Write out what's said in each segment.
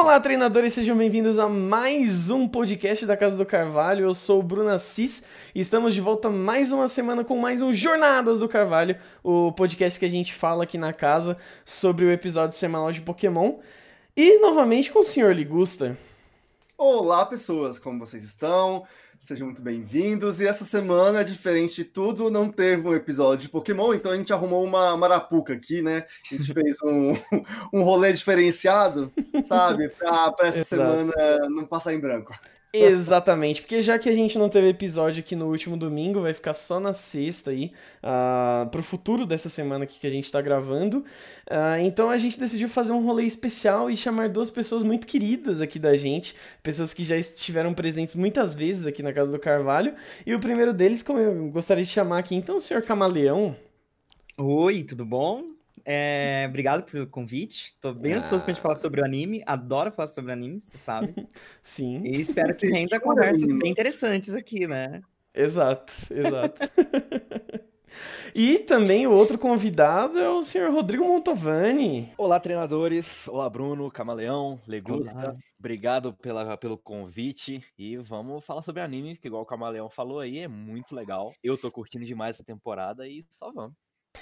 Olá, treinadores, sejam bem-vindos a mais um podcast da Casa do Carvalho. Eu sou o Bruno Assis e estamos de volta mais uma semana com mais um Jornadas do Carvalho, o podcast que a gente fala aqui na casa sobre o episódio semanal de Pokémon. E novamente com o Sr. Ligusta. Olá, pessoas, como vocês estão? Sejam muito bem-vindos. E essa semana, diferente de tudo, não teve um episódio de Pokémon, então a gente arrumou uma marapuca aqui, né? A gente fez um rolê diferenciado, sabe? Pra essa semana não passar em branco. Exatamente, porque já que a gente não teve episódio aqui no último domingo, vai ficar só na sexta aí, pro futuro dessa semana aqui que a gente tá gravando. Então a gente decidiu fazer um rolê especial e chamar duas pessoas muito queridas aqui da gente, pessoas que já estiveram presentes muitas vezes aqui na Casa do Carvalho. E o primeiro deles, como eu gostaria de chamar aqui, então, o Sr. Camaleão. Oi, tudo bom? Obrigado pelo convite. Tô bem ansioso pra gente falar sobre o anime. Adoro falar sobre anime, você sabe. Sim. E espero que renda conversas bem interessantes aqui, né? Exato. E também o outro convidado é o Sr. Rodrigo Montovani. Olá, treinadores. Olá, Bruno, Camaleão, Legusta. Olá. Obrigado pelo convite. E vamos falar sobre anime, que igual o Camaleão falou aí, é muito legal. Eu tô curtindo demais essa temporada e só vamos.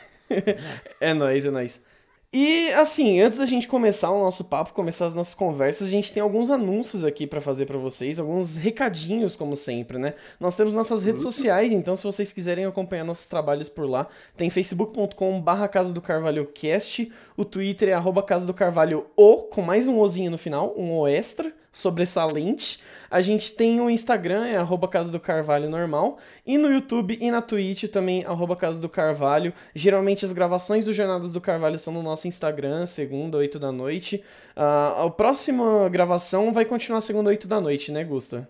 É nóis. E assim, antes da gente começar o nosso papo, começar as nossas conversas, a gente tem alguns anúncios aqui pra fazer pra vocês, alguns recadinhos, como sempre, né? Nós temos nossas redes sociais, então se vocês quiserem acompanhar nossos trabalhos por lá, tem facebook.com/Casa do Carvalho Cast, o Twitter é @Casa do Carvalho com mais um ozinho no final, um O extra, sobressalente. A gente tem o Instagram, é @Casa do Carvalho normal, e no YouTube e na Twitch também, @Casa do Carvalho. Geralmente as gravações do Jornadas do Carvalho são no nosso Instagram, segunda, 8 da noite. A próxima gravação vai continuar segunda, 8 da noite, né, Gusta?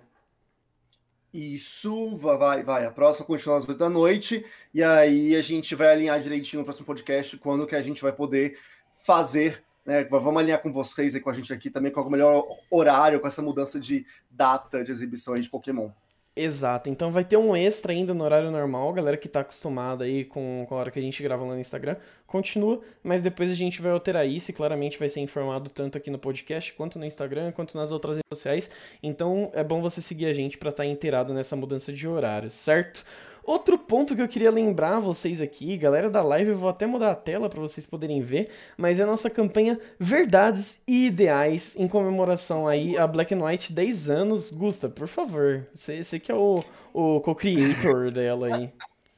Isso, vai. A próxima continua às 8 da noite, e aí a gente vai alinhar direitinho no próximo podcast quando que a gente vai poder fazer, né? Vamos alinhar com vocês e com a gente aqui também, qual é o melhor horário com essa mudança de data de exibições de Pokémon. Exato, então vai ter um extra ainda no horário normal, galera que tá acostumada aí com a hora que a gente grava lá no Instagram, continua, mas depois a gente vai alterar isso e claramente vai ser informado tanto aqui no podcast, quanto no Instagram, quanto nas outras redes sociais, então é bom você seguir a gente pra estar inteirado nessa mudança de horário, certo? Outro ponto que eu queria lembrar vocês aqui, galera da live, eu vou até mudar a tela para vocês poderem ver, mas é a nossa campanha Verdades e Ideais em comemoração aí a Black and White 10 anos. Gusta, por favor, você que é o co-creator dela aí.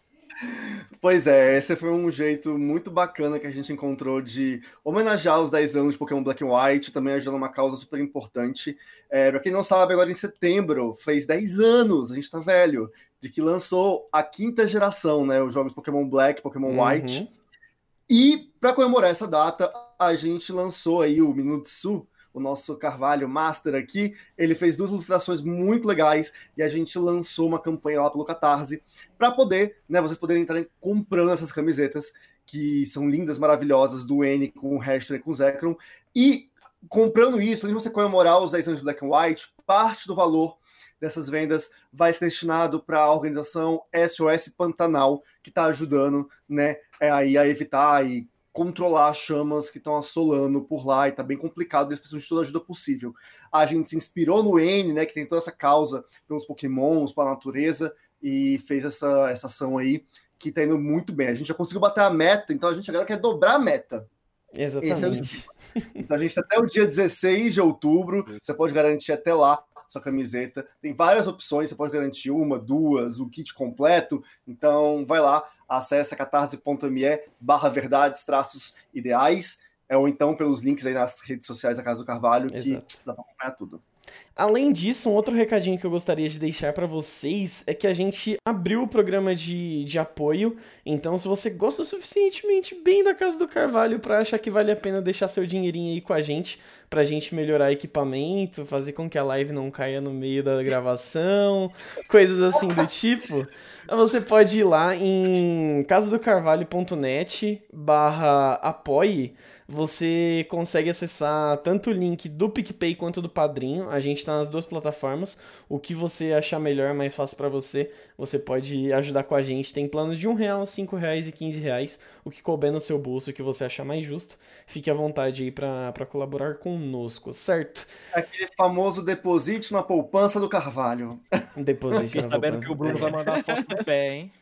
Pois é, esse foi um jeito muito bacana que a gente encontrou de homenagear os 10 anos de Pokémon Black and White, também ajudando uma causa super importante. Pra quem não sabe, agora em setembro, fez 10 anos, a gente tá velho, de que lançou a 5ª geração, né, os jogos Pokémon Black, Pokémon White. E para comemorar essa data, a gente lançou aí o Minutsu, o nosso Carvalho Master aqui, ele fez 2 ilustrações muito legais e a gente lançou uma campanha lá pelo Catarse para poder, né, vocês poderem entrar comprando essas camisetas que são lindas, maravilhosas, do N com o Hashler e com o Zekrom. E comprando isso, além de você comemorar os 10 anos de Black and White, parte do valor dessas vendas vai ser destinado para a organização SOS Pantanal, que está ajudando, né, aí a evitar e controlar as chamas que estão assolando por lá, e tá bem complicado, eles precisam de toda a ajuda possível. A gente se inspirou no N, né, que tem toda essa causa pelos Pokémons, pela natureza, e fez essa ação aí, que tá indo muito bem. A gente já conseguiu bater a meta, então a gente agora quer dobrar a meta. Exatamente. Esse é o esquema. Então a gente tá até o dia 16 de outubro, você pode garantir até lá sua camiseta. Tem várias opções, você pode garantir 1, 2, o kit completo. Então vai lá, acessa catarse.me/verdades-ideais, ou então pelos links aí nas redes sociais da Casa do Carvalho, que Exato. dá pra acompanhar tudo. Além disso, um outro recadinho que eu gostaria de deixar pra vocês é que a gente abriu o programa de apoio, então se você gosta suficientemente bem da Casa do Carvalho pra achar que vale a pena deixar seu dinheirinho aí com a gente, pra gente melhorar equipamento, fazer com que a live não caia no meio da gravação, coisas assim do tipo, você pode ir lá em casadocarvalho.net/apoie. Você consegue acessar tanto o link do PicPay quanto do Padrinho. a gente tá nas duas plataformas. O que você achar melhor, mais fácil pra você, você pode ajudar com a gente. Tem planos de R$1, R$5 e R$15. O que couber no seu bolso, o que você achar mais justo. Fique à vontade aí pra colaborar conosco, certo? Aquele famoso deposite na poupança do Carvalho. Deposite Fiquei na sabendo que poupança. o Bruno vai mandar a foto do pé, hein?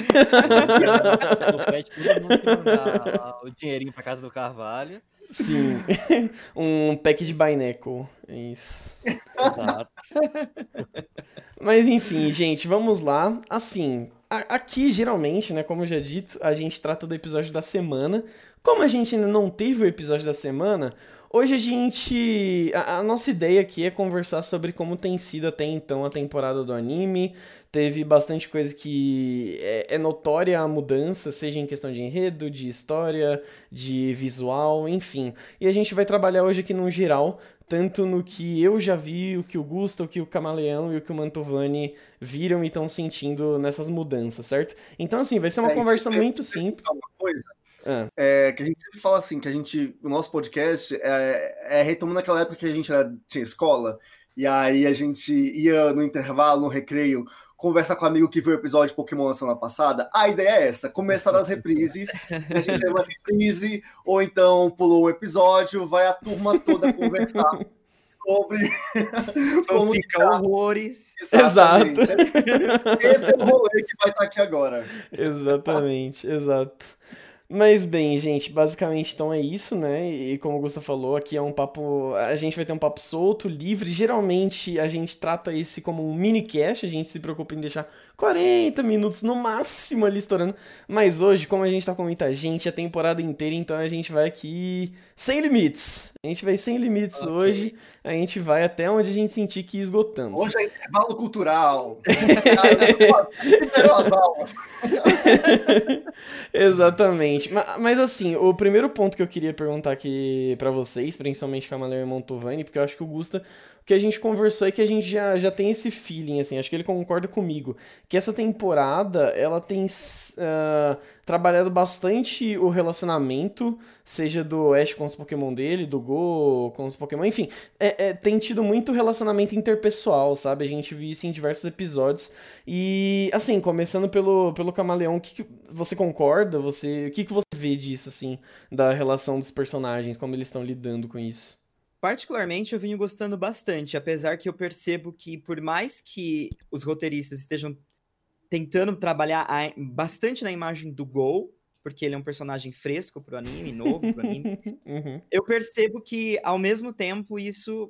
No pé de todo mundo que mandar o dinheirinho pra casa do Carvalho. Sim. Um pack de Baineco. É isso. Exato. Mas enfim, gente, vamos lá. Assim, aqui geralmente, né, como eu já dito, a gente trata do episódio da semana. Como a gente ainda não teve o episódio da semana, hoje a gente. A nossa ideia aqui é conversar sobre como tem sido até então a temporada do anime. Teve bastante coisa que é notória a mudança, seja em questão de enredo, de história, de visual, enfim. E a gente vai trabalhar hoje aqui no geral, tanto no que eu já vi, o que o Gusta, o que o Camaleão e o que o Mantovani viram e estão sentindo nessas mudanças, certo? Então, assim, vai ser uma conversa muito simples. Uma coisa Ah. que a gente sempre fala assim, que o nosso podcast retomando aquela época que a gente tinha escola, e aí a gente ia no intervalo, no recreio, conversar com o amigo que viu o episódio de Pokémon na semana passada. A ideia é essa, começar as reprises, a gente tem uma reprise, ou então pulou um episódio, vai a turma toda conversar sobre como fica horrores. Exato. Esse é o rolê que vai estar aqui agora. Exatamente, exato. Mas bem, gente, basicamente então é isso, né? E como o Gustavo falou, aqui é um papo. A gente vai ter um papo solto, livre. Geralmente a gente trata esse como um mini-cast, a gente se preocupa em deixar 40 minutos no máximo ali estourando. Mas hoje, como a gente tá com muita gente, a temporada inteira, então a gente vai aqui sem limites. A gente vai sem limites hoje, a gente vai até onde a gente sentir que esgotamos. Hoje é intervalo cultural. As aulas. Exatamente. Mas assim, o primeiro ponto que eu queria perguntar aqui pra vocês, principalmente Camaleão e Mantovani, porque eu acho que o Gusta, o que a gente conversou é que a gente já tem esse feeling, assim, acho que ele concorda comigo, que essa temporada, ela tem trabalhado bastante o relacionamento, seja do Ash com os Pokémon dele, do Go com os Pokémon, enfim, tem tido muito relacionamento interpessoal, sabe? A gente viu isso em diversos episódios. E, assim, começando pelo Camaleão, o que você concorda? O que você vê disso, assim, da relação dos personagens, como eles estão lidando com isso? Particularmente, eu venho gostando bastante, apesar que eu percebo que, por mais que os roteiristas estejam tentando trabalhar bastante na imagem do Go, porque ele é um personagem fresco pro anime, novo pro anime, eu percebo que, ao mesmo tempo, isso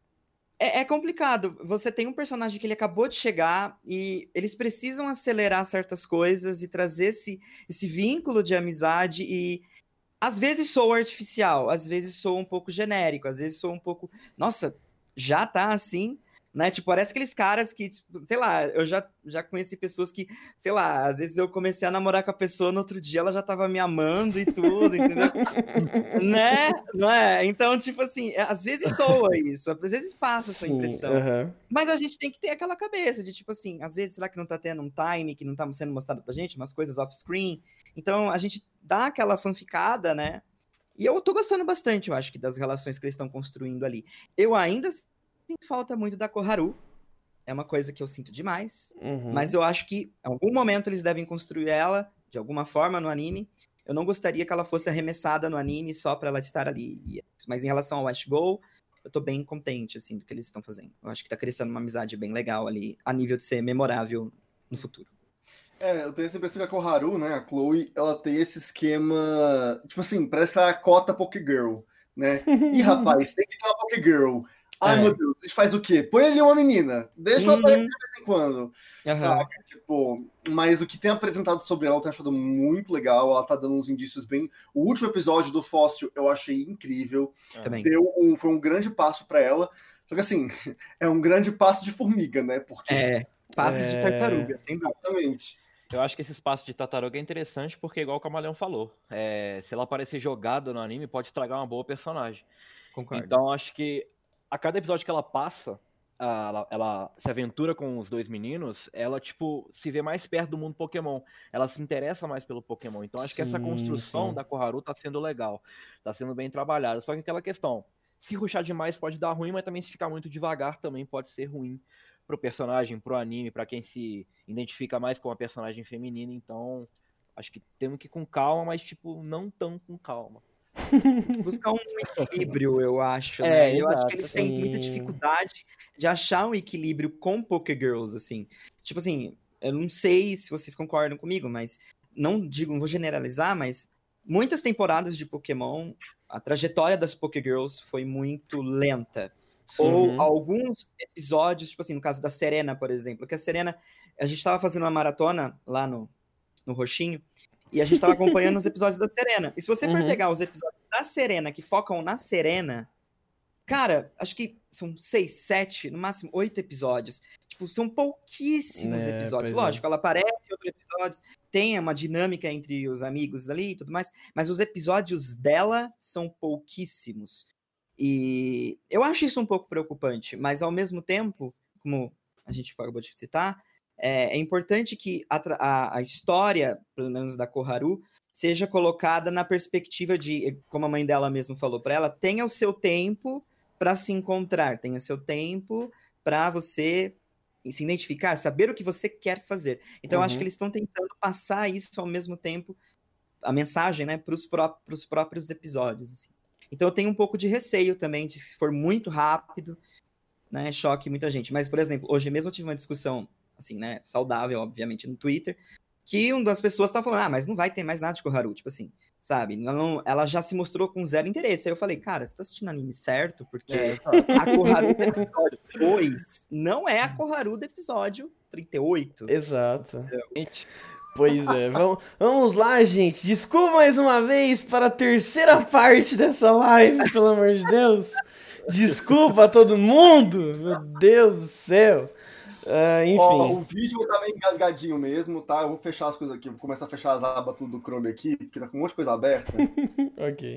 é complicado. Você tem um personagem que ele acabou de chegar e eles precisam acelerar certas coisas e trazer esse vínculo de amizade e às vezes soa artificial, às vezes soa um pouco genérico, às vezes soa um pouco... Nossa, já tá assim, né? Tipo, parece aqueles caras que, tipo, sei lá, eu já conheci pessoas que, sei lá, às vezes eu comecei a namorar com a pessoa, no outro dia ela já tava me amando e tudo, entendeu? Né? Não é? Então, tipo assim, às vezes soa isso, às vezes passa essa impressão. Mas a gente tem que ter aquela cabeça de, tipo assim, às vezes será que não tá tendo um time que não tá sendo mostrado pra gente, umas coisas off-screen? Então, a gente dá aquela fanficada, né? E eu tô gostando bastante, eu acho, que das relações que eles estão construindo ali. Eu ainda sinto falta muito da Koharu. É uma coisa que eu sinto demais. Mas eu acho que, em algum momento, eles devem construir ela, de alguma forma, no anime. Eu não gostaria que ela fosse arremessada no anime só pra ela estar ali. Mas em relação ao Ash Go, eu tô bem contente, assim, do que eles estão fazendo. Eu acho que tá crescendo uma amizade bem legal ali, a nível de ser memorável no futuro. Eu tenho essa impressão que a Koharu, né, a Chloe, ela tem esse esquema, tipo assim, parece que ela é a cota Pokégirl, né? Ih, rapaz, tem que ter uma Pokégirl. Ai, meu Deus, a gente faz o quê? Põe ali uma menina, deixa ela aparecer de vez em quando, sabe? Tipo, mas o que tem apresentado sobre ela eu tenho achado muito legal, ela tá dando uns indícios bem... O último episódio do Fóssil eu achei incrível, Também. Foi um grande passo pra ela, só que assim, é um grande passo de formiga, né? Porque... passos de tartaruga, sem dúvida. Exatamente. Eu acho que esse espaço de tartaruga é interessante porque, igual o Camaleão falou, se ela aparecer jogada no anime, pode estragar uma boa personagem. Concordo. Então, acho que a cada episódio que ela passa, ela se aventura com os dois meninos, ela, tipo, se vê mais perto do mundo Pokémon. Ela se interessa mais pelo Pokémon. Então, acho que essa construção da Koharu tá sendo legal. Tá sendo bem trabalhada. Só que aquela questão, se rushar demais pode dar ruim, mas também se ficar muito devagar também pode ser ruim pro personagem, pro anime, pra quem se identifica mais com a personagem feminina. Então, acho que temos que ir com calma, mas, tipo, não tão com calma. Buscar um equilíbrio, eu acho, né? Eu acho exato, que eles têm muita sim. dificuldade de achar um equilíbrio com Poké Girls, assim. Tipo assim, eu não sei se vocês concordam comigo, mas não vou generalizar, mas muitas temporadas de Pokémon, a trajetória das Poké Girls foi muito lenta. Ou Uhum. alguns episódios, tipo assim, no caso da Serena, por exemplo, que a Serena, a gente tava fazendo uma maratona lá no Roxinho, e a gente tava acompanhando os episódios da Serena. E se você for Uhum. pegar os episódios da Serena, que focam na Serena, cara, acho que são 6, 7, no máximo 8 episódios. Tipo, são pouquíssimos episódios. Pois é. Lógico, ela aparece em outros episódios, tem uma dinâmica entre os amigos ali e tudo mais, mas os episódios dela são pouquíssimos. E eu acho isso um pouco preocupante, mas ao mesmo tempo, como a gente acabou de citar, é importante que a história, pelo menos da Koharu, seja colocada na perspectiva de, como a mãe dela mesmo falou para ela, tenha o seu tempo para se encontrar, tenha seu tempo para você se identificar, saber o que você quer fazer. Então, eu acho que eles estão tentando passar isso ao mesmo tempo, a mensagem, né, para os próprios episódios, assim. Então, eu tenho um pouco de receio também de se for muito rápido, né, choque muita gente. Mas, por exemplo, hoje mesmo eu tive uma discussão, assim, né, saudável, obviamente, no Twitter, que uma das pessoas tá falando, mas não vai ter mais nada de Koharu, tipo assim, sabe? Ela já se mostrou com zero interesse. Aí eu falei, cara, você tá assistindo anime certo? Porque a Koharu do episódio 2 não é a Koharu do episódio 38. Exato. Pois é, vamos lá, gente. Desculpa mais uma vez para a terceira parte dessa live, pelo amor de Deus. Desculpa a todo mundo, meu Deus do céu. Enfim. O vídeo tá meio engasgadinho mesmo, tá? Eu vou fechar as coisas aqui, vou começar a fechar as abas tudo do Chrome aqui, porque tá com um monte de coisa aberta. Ok.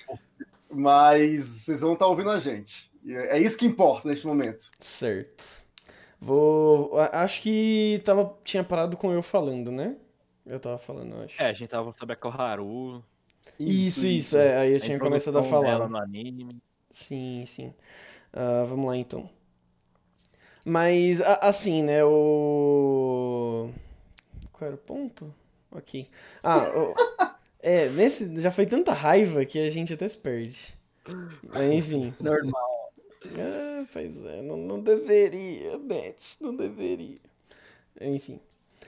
Mas vocês vão estar ouvindo a gente. É isso que importa neste momento. Certo. Acho que tinha parado com eu falando, né? Eu tava falando, acho. A gente tava sobre a Koharu. Isso. Aí eu tinha começado a falar. Dela no anime. Sim. Vamos lá, então. Mas, assim, né, Qual era o ponto? Ok. Nesse já foi tanta raiva que a gente até se perde. Mas, enfim. Normal. Pois é, não deveria, Beth, não deveria. Enfim.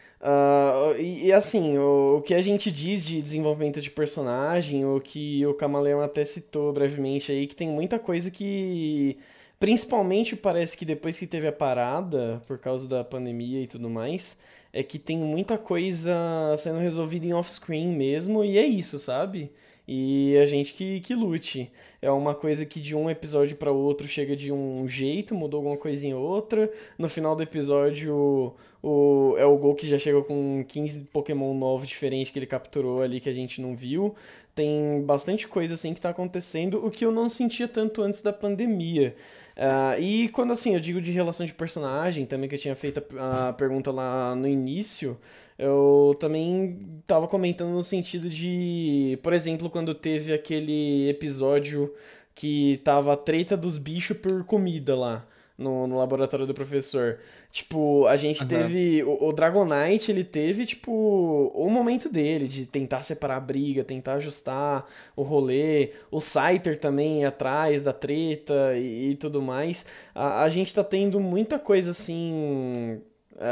Assim, o que a gente diz de desenvolvimento de personagem, o que o Camaleão até citou brevemente aí, que tem muita coisa que, principalmente parece que depois que teve a parada, por causa da pandemia e tudo mais, é que tem muita coisa sendo resolvida em off-screen mesmo, e é isso, sabe? E a gente que lute. É uma coisa que de um episódio para outro chega de um jeito, mudou alguma coisa em outra. No final do episódio, é o Gol que já chega com 15 Pokémon novos diferentes que ele capturou ali que a gente não viu. Tem bastante coisa assim que tá acontecendo, o que eu não sentia tanto antes da pandemia. E quando assim, eu digo de relação de personagem, também que eu tinha feito a pergunta lá no início, eu também tava comentando no sentido de, por exemplo, quando teve aquele episódio que tava a treta dos bichos por comida lá no laboratório do professor. Tipo, a gente teve. O Dragonite, ele teve, tipo, o momento dele de tentar separar a briga, tentar ajustar o rolê. O Scyther também atrás da treta e tudo mais. A gente tá tendo muita coisa assim.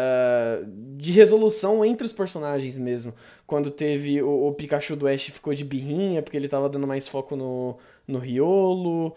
De resolução entre os personagens mesmo. Quando teve o Pikachu do Ash ficou de birrinha, porque ele tava dando mais foco no Riolo.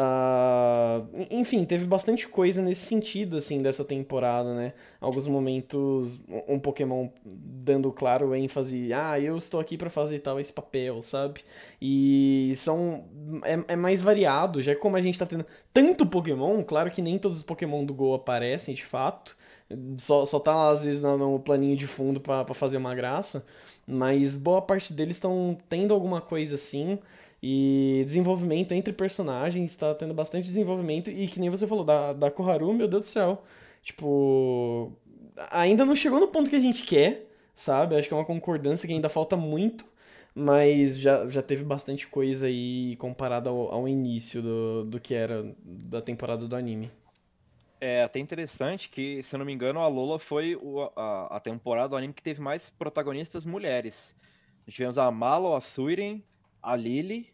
Enfim, teve bastante coisa nesse sentido, assim, dessa temporada, né? Alguns momentos, um Pokémon dando claro ênfase, eu estou aqui pra fazer tal esse papel, sabe? E é mais variado, já que como a gente tá tendo tanto Pokémon, claro que nem todos os Pokémon do Go aparecem, de fato. Só tá lá, às vezes, no planinho de fundo pra fazer uma graça. Mas boa parte deles estão tendo alguma coisa assim. E desenvolvimento entre personagens, tá tendo bastante desenvolvimento. E que nem você falou, da Koharu, meu Deus do céu. Tipo, ainda não chegou no ponto que a gente quer, sabe? Acho que é uma concordância que ainda falta muito. mas já teve bastante coisa aí comparado ao início do que era da temporada do anime. É até interessante que, se eu não me engano, a Lola foi a temporada do anime que teve mais protagonistas mulheres. Nós tivemos a Malo, a Suiren, a Lily,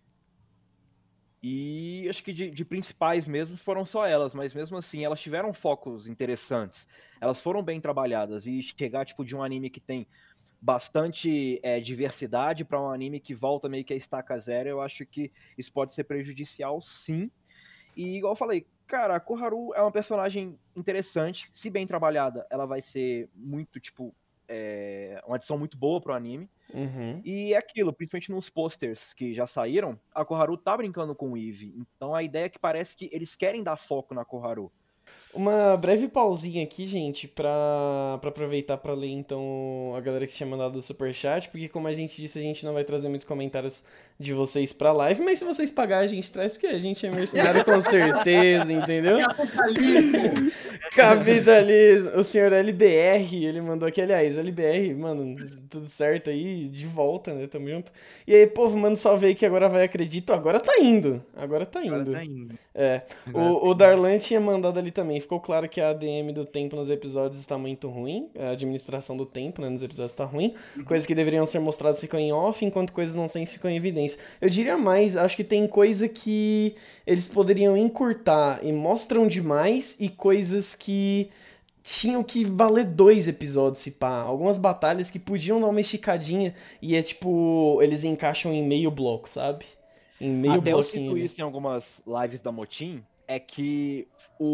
e acho que de principais mesmo foram só elas, mas mesmo assim elas tiveram focos interessantes. Elas foram bem trabalhadas, e chegar tipo de um anime que tem bastante diversidade para um anime que volta meio que a estaca zero, eu acho que isso pode ser prejudicial, sim. E igual eu falei, cara, a Koharu é uma personagem interessante, se bem trabalhada, ela vai ser muito, tipo, uma adição muito boa pro anime. Uhum. E é aquilo, principalmente nos posters que já saíram, a Koharu tá brincando com o Eve. Então a ideia é que parece que eles querem dar foco na Koharu. Uma breve pausinha aqui, gente, pra aproveitar pra ler, então, a galera que tinha mandado o superchat, porque como a gente disse, a gente não vai trazer muitos comentários de vocês pra live, mas se vocês pagarem, a gente traz, porque a gente é mercenário com certeza, entendeu? Capitalismo! Capitalismo. O senhor LBR, ele mandou aqui, aliás, LBR, mano, tudo certo aí, de volta, né, tamo junto. E aí, povo, manda salve aí que agora vai, acredito, agora tá indo. Agora tá indo. É, Agora o Darlan tinha mandado ali também. Ficou claro que a ADM do tempo nos episódios está muito ruim. A administração do tempo, né, nos episódios está ruim. Coisas que deveriam ser mostradas ficam em off, enquanto coisas não sens ficam em evidência. Eu diria mais, acho que tem coisa que eles poderiam encurtar e mostram demais, e coisas que tinham que valer 2 episódios, se pá. Algumas batalhas que podiam dar uma esticadinha e é tipo, eles encaixam em meio bloco, sabe? Em meio Até eu bloquinho cito ali. isso em algumas lives da Motim, é que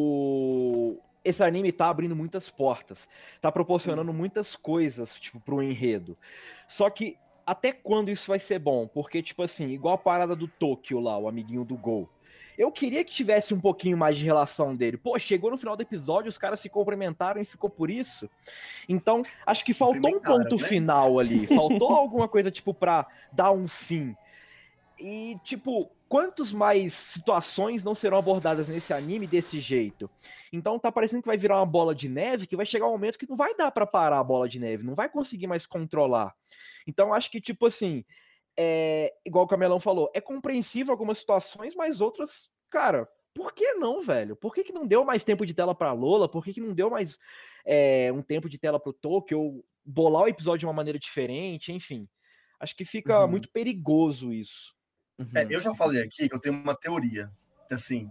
esse anime tá abrindo muitas portas, tá proporcionando muitas coisas, tipo, pro enredo. Só que até quando isso vai ser bom? Porque, tipo assim, igual a parada do Tokyo lá, o amiguinho do Gol. Eu queria que tivesse um pouquinho mais de relação dele. Pô, chegou no final do episódio, os caras se cumprimentaram e ficou por isso. Então, acho que faltou um ponto né? final ali. Faltou alguma coisa, tipo, pra dar um fim. E, tipo, quantas mais situações não serão abordadas nesse anime desse jeito? Então tá parecendo que vai virar uma bola de neve, que vai chegar um momento que não vai dar pra parar a bola de neve, não vai conseguir mais controlar. Então acho que, tipo assim, igual o Camelão falou, é compreensível algumas situações, mas outras, cara, por que não, velho? Por que não deu mais tempo de tela pra Lola? Por que não deu mais um tempo de tela pro Tokyo? Ou bolar o episódio de uma maneira diferente, enfim. Acho que fica muito perigoso isso. Eu já falei aqui que eu tenho uma teoria. Que, assim,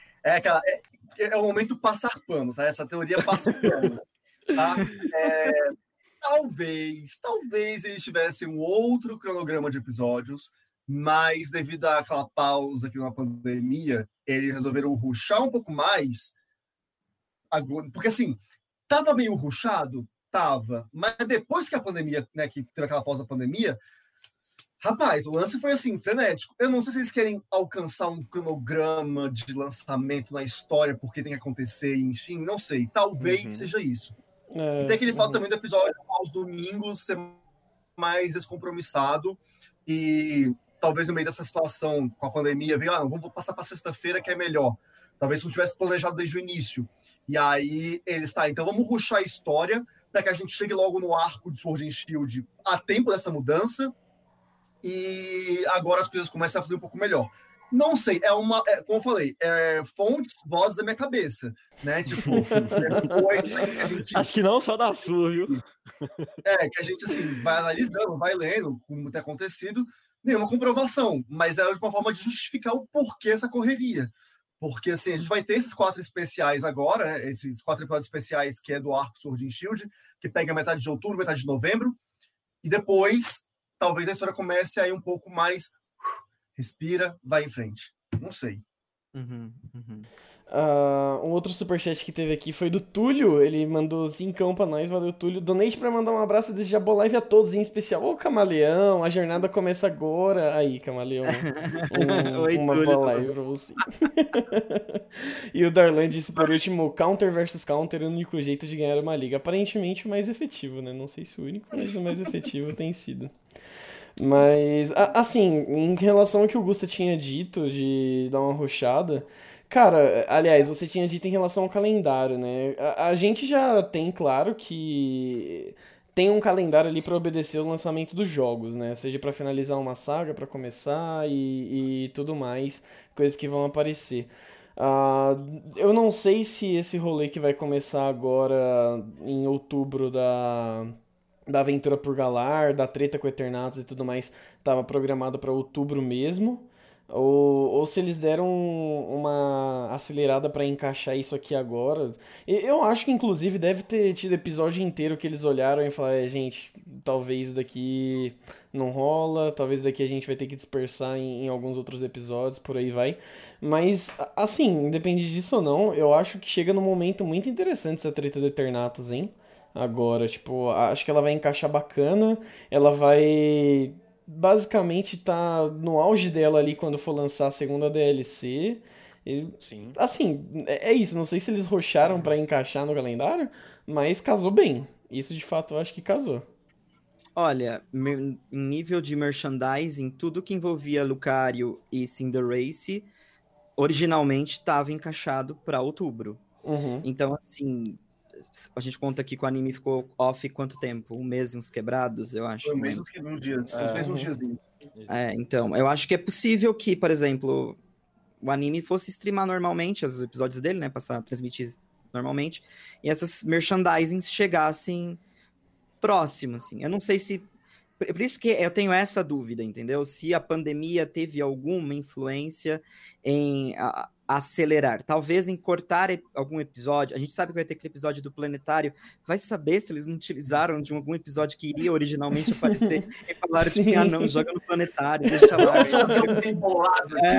é o momento passar pano, tá? Essa teoria passa o pano. Tá? Talvez eles tivessem um outro cronograma de episódios, mas devido àquela pausa aqui na pandemia, eles resolveram rushar um pouco mais. Porque, assim, tava meio rushado? Tava. Mas depois que a pandemia, né, que teve aquela pausa da pandemia, rapaz, o lance foi assim, frenético. Eu não sei se eles querem alcançar um cronograma de lançamento na história, porque tem que acontecer, enfim, não sei. Talvez seja isso. E tem aquele fato também do episódio aos domingos ser mais descompromissado. E talvez no meio dessa situação, com a pandemia, veio, vamos passar para sexta-feira que é melhor. Talvez não tivesse planejado desde o início. E aí eles, então vamos rushar a história para que a gente chegue logo no arco de Sword and Shield a tempo dessa mudança. E agora as coisas começam a fluir um pouco melhor. Não sei, como eu falei, fontes, vozes da minha cabeça, né? Tipo, acho que não só da sua, viu? Que a gente, assim, vai analisando, vai lendo como tem acontecido, nenhuma comprovação, mas é uma forma de justificar o porquê essa correria. Porque, assim, a gente vai ter esses 4 especiais agora, né? Esses 4 episódios especiais que é do arco Sword and Shield, que pega metade de outubro, metade de novembro, e depois talvez a história comece aí um pouco mais, respira, vai em frente. Não sei. Um outro superchat que teve aqui foi do Túlio. Ele mandou 5 pra nós, valeu, Túlio. Donate pra mandar um abraço desde já boa live a todos, em especial ao Camaleão. A jornada começa agora. Aí, Camaleão, Oi, uma Túlio, boa live pra você. E o Darlan disse por último: Counter versus Counter, o único jeito de ganhar uma liga. Aparentemente o mais efetivo, né? Não sei se o único, mas o mais efetivo tem sido. Mas, assim, em relação ao que o Gusta tinha dito de dar uma rushada, cara, aliás, você tinha dito em relação ao calendário, né? A gente já tem, claro, que tem um calendário ali pra obedecer o lançamento dos jogos, né? Seja pra finalizar uma saga, pra começar e tudo mais, coisas que vão aparecer. Ah, eu não sei se esse rolê que vai começar agora em outubro da aventura por Galar, da treta com Eternatus e tudo mais, estava programado para outubro mesmo, ou se eles deram uma acelerada para encaixar isso aqui agora. Eu acho que inclusive deve ter tido episódio inteiro que eles olharam e falaram, gente, talvez daqui não rola, talvez daqui a gente vai ter que dispersar em alguns outros episódios, por aí vai. Mas, assim, independente disso ou não, eu acho que chega num momento muito interessante essa treta do Eternatus, hein? Agora, tipo, acho que ela vai encaixar bacana, ela vai basicamente tá no auge dela ali quando for lançar a segunda DLC. E, Sim. assim, é isso, não sei se eles rusharam pra encaixar no calendário, mas casou bem. Isso de fato eu acho que casou. Olha, em nível de merchandising, tudo que envolvia Lucario e Cinderace originalmente estava encaixado para outubro. Uhum. Então, assim, a gente conta aqui que o anime ficou off quanto tempo? Um mês e uns quebrados, eu acho. Foi não mesmo lembro. que uns dias, os mesmos diazinhos. Então, eu acho que é possível que, por exemplo, o anime fosse streamar normalmente, os episódios dele, né? Transmitir normalmente, e essas merchandisings chegassem próximo, assim. Eu não sei se... Por isso que eu tenho essa dúvida, entendeu? Se a pandemia teve alguma influência em acelerar. Talvez em cortar algum episódio. A gente sabe que vai ter aquele episódio do Planetário. Vai saber se eles não utilizaram de algum episódio que iria originalmente aparecer e falaram, tipo assim, não, joga no Planetário, deixa lá. Vamos fazer um bem bolado aqui.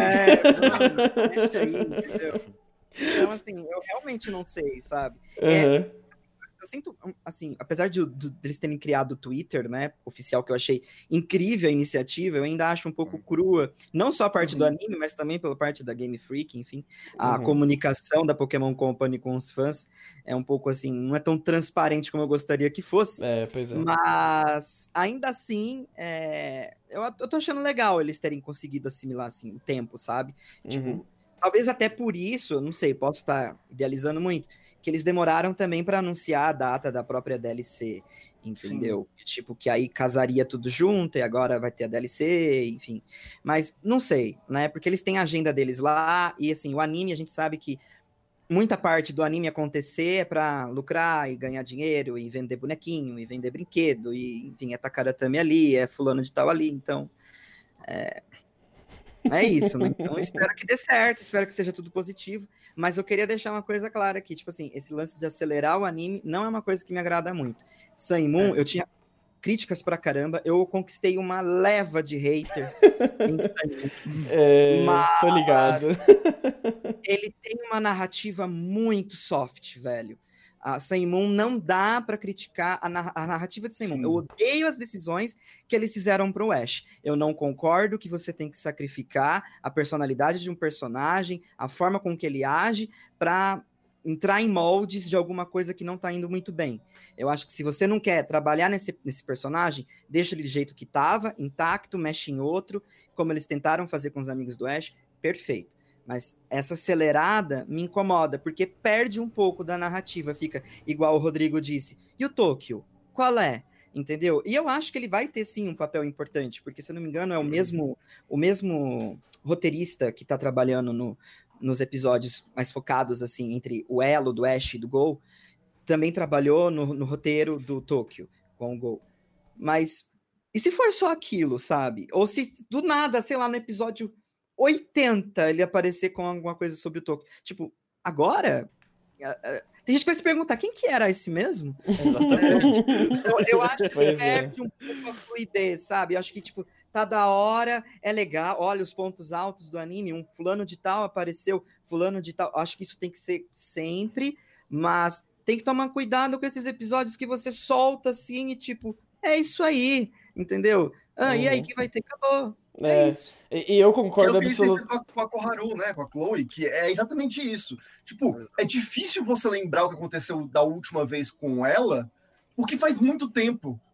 Deixa aí, entendeu? Então, assim, eu realmente não sei, sabe? Uhum. Eu sinto, assim, apesar de eles terem criado o Twitter, né, oficial, que eu achei incrível a iniciativa, eu ainda acho um pouco crua, não só a parte do anime, mas também pela parte da Game Freak, enfim, a comunicação da Pokémon Company com os fãs é um pouco assim, não é tão transparente como eu gostaria que fosse, Pois é. mas ainda assim, eu tô achando legal eles terem conseguido assimilar, assim, o tempo, sabe? Tipo, talvez até por isso, não sei, posso estar idealizando muito, que eles demoraram também para anunciar a data da própria DLC, entendeu? Sim. Tipo, que aí casaria tudo junto e agora vai ter a DLC, enfim. Mas não sei, né? Porque eles têm a agenda deles lá e, assim, o anime, a gente sabe que muita parte do anime acontecer é para lucrar e ganhar dinheiro e vender bonequinho e vender brinquedo e, enfim, é Takaratame ali, é fulano de tal ali, então... É isso, né? Então, espero que dê certo, espero que seja tudo positivo. Mas eu queria deixar uma coisa clara aqui, tipo assim, esse lance de acelerar o anime não é uma coisa que me agrada muito. Sun e Moon, eu tinha críticas pra caramba, eu conquistei uma leva de haters em Sun e Moon. Mas tô ligado. ele tem uma narrativa muito soft, velho. A Sun Moon não dá para criticar a narrativa de Sun Moon. Eu odeio as decisões que eles fizeram pro Ash. Eu não concordo que você tem que sacrificar a personalidade de um personagem, a forma com que ele age, para entrar em moldes de alguma coisa que não tá indo muito bem. Eu acho que se você não quer trabalhar nesse personagem, deixa ele do jeito que tava, intacto, mexe em outro, como eles tentaram fazer com os amigos do Ash, perfeito. Mas essa acelerada me incomoda, porque perde um pouco da narrativa, fica igual o Rodrigo disse. E o Tokyo? Qual é? Entendeu? E eu acho que ele vai ter, sim, um papel importante, porque, se eu não me engano, é o mesmo roteirista que está trabalhando nos episódios mais focados, assim, entre o elo do Ash e do Go, também trabalhou no roteiro do Tokyo, com o Go. Mas, e se for só aquilo, sabe? Ou se, do nada, sei lá, no episódio 80 ele aparecer com alguma coisa sobre o Tokyo. Tipo, agora... Tem gente que vai se perguntar, quem que era esse mesmo? Eu acho que perde um pouco a fluidez, sabe? Eu acho que, tipo, tá da hora, é legal, olha os pontos altos do anime, um fulano de tal apareceu, fulano de tal. Eu acho que isso tem que ser sempre, mas tem que tomar cuidado com esses episódios que você solta assim e, tipo, é isso aí, entendeu? E aí que vai ter? Acabou. É isso. E eu concordo absolutamente com a Koharu, né? Com a Chloe, que é exatamente isso. Tipo, é difícil você lembrar o que aconteceu da última vez com ela, porque faz muito tempo.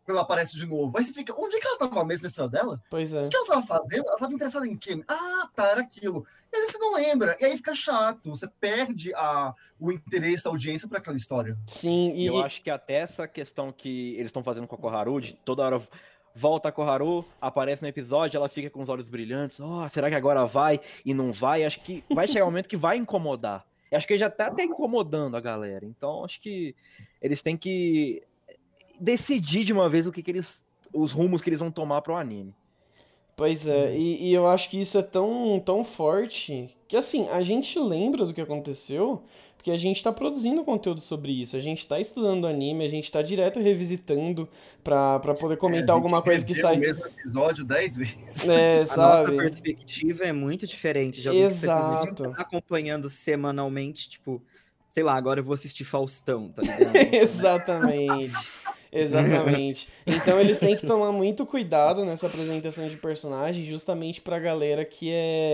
quando ela aparece de novo. Aí você fica, onde é que ela tava mesmo na história dela? Pois é. O que ela tava fazendo? Ela tava interessada em quê? Ah, tá, era aquilo. E às vezes você não lembra, e aí fica chato, você perde o interesse da audiência para aquela história. Sim, Eu acho que até essa questão que eles estão fazendo com a Koharu, de toda hora volta a Koharu, aparece no episódio, ela fica com os olhos brilhantes, será que agora vai e não vai? Acho que vai chegar um momento que vai incomodar. Eu acho que já tá até incomodando a galera. Então acho que eles têm que decidir de uma vez os rumos que eles vão tomar pro anime. Pois é, e eu acho que isso é tão forte que, assim, a gente lembra do que aconteceu porque a gente tá produzindo conteúdo sobre isso, a gente tá estudando anime, a gente tá direto revisitando pra poder comentar alguma coisa que sai. O mesmo episódio 10 vezes. É, A nossa sabe? perspectiva é muito diferente de alguém que simplesmente Exato. tá acompanhando semanalmente, tipo, sei lá, agora eu vou assistir Faustão, tá ligado? Exatamente. Exatamente. Então eles têm que tomar muito cuidado nessa apresentação de personagem, justamente pra galera que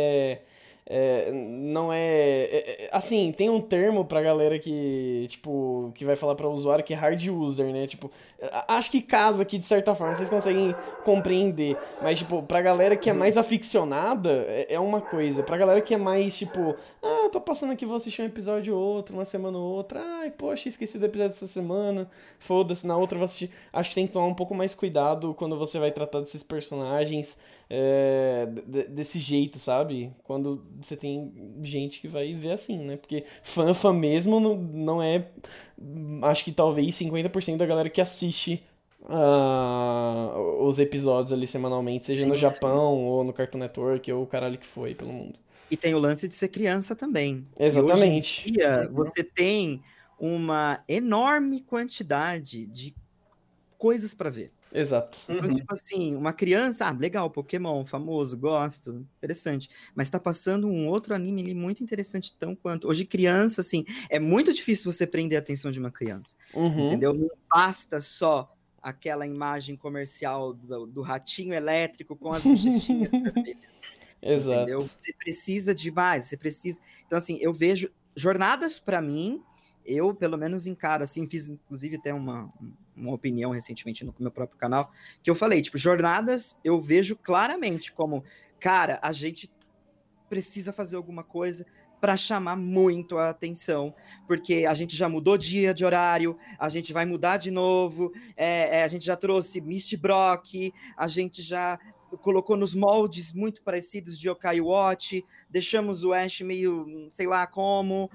não assim, tem um termo pra galera que, tipo, que vai falar pra usuário que é hard user, né? Tipo, acho que casa aqui de certa forma, vocês conseguem compreender. Mas, tipo, pra galera que é mais aficionada, é uma coisa. Pra galera que é mais, tipo, tô passando aqui, vou assistir um episódio ou outro, uma semana ou outra. Ai, poxa, esqueci do episódio dessa semana. Foda-se, na outra eu vou assistir. Acho que tem que tomar um pouco mais cuidado quando você vai tratar desses personagens desse jeito, sabe? Quando você tem gente que vai ver assim, né? Porque fã mesmo não é. Acho que talvez 50% da galera que assiste os episódios ali semanalmente, seja no Japão ou no Cartoon Network ou o caralho que foi pelo mundo. E tem o lance de ser criança também. Exatamente. E hoje em dia, você tem uma enorme quantidade de coisas pra ver. Exato. Então, tipo assim, uma criança, legal, Pokémon, famoso, gosto, interessante. Mas tá passando um outro anime ali muito interessante, tão quanto. Hoje, criança, assim, é muito difícil você prender a atenção de uma criança. Entendeu? Não basta só aquela imagem comercial do ratinho elétrico com as bochechinhas vermelhas. Exato. Entendeu? Você precisa de mais, você precisa. Então, assim, eu vejo jornadas pra mim, eu pelo menos encaro, assim, fiz inclusive até uma opinião recentemente no meu próprio canal, que eu falei, tipo, jornadas eu vejo claramente como, cara, a gente precisa fazer alguma coisa para chamar muito a atenção, porque a gente já mudou dia de horário, a gente vai mudar de novo, a gente já trouxe Misty Brock, a gente já colocou nos moldes muito parecidos de Yokai Watch, deixamos o Ash meio, sei lá como,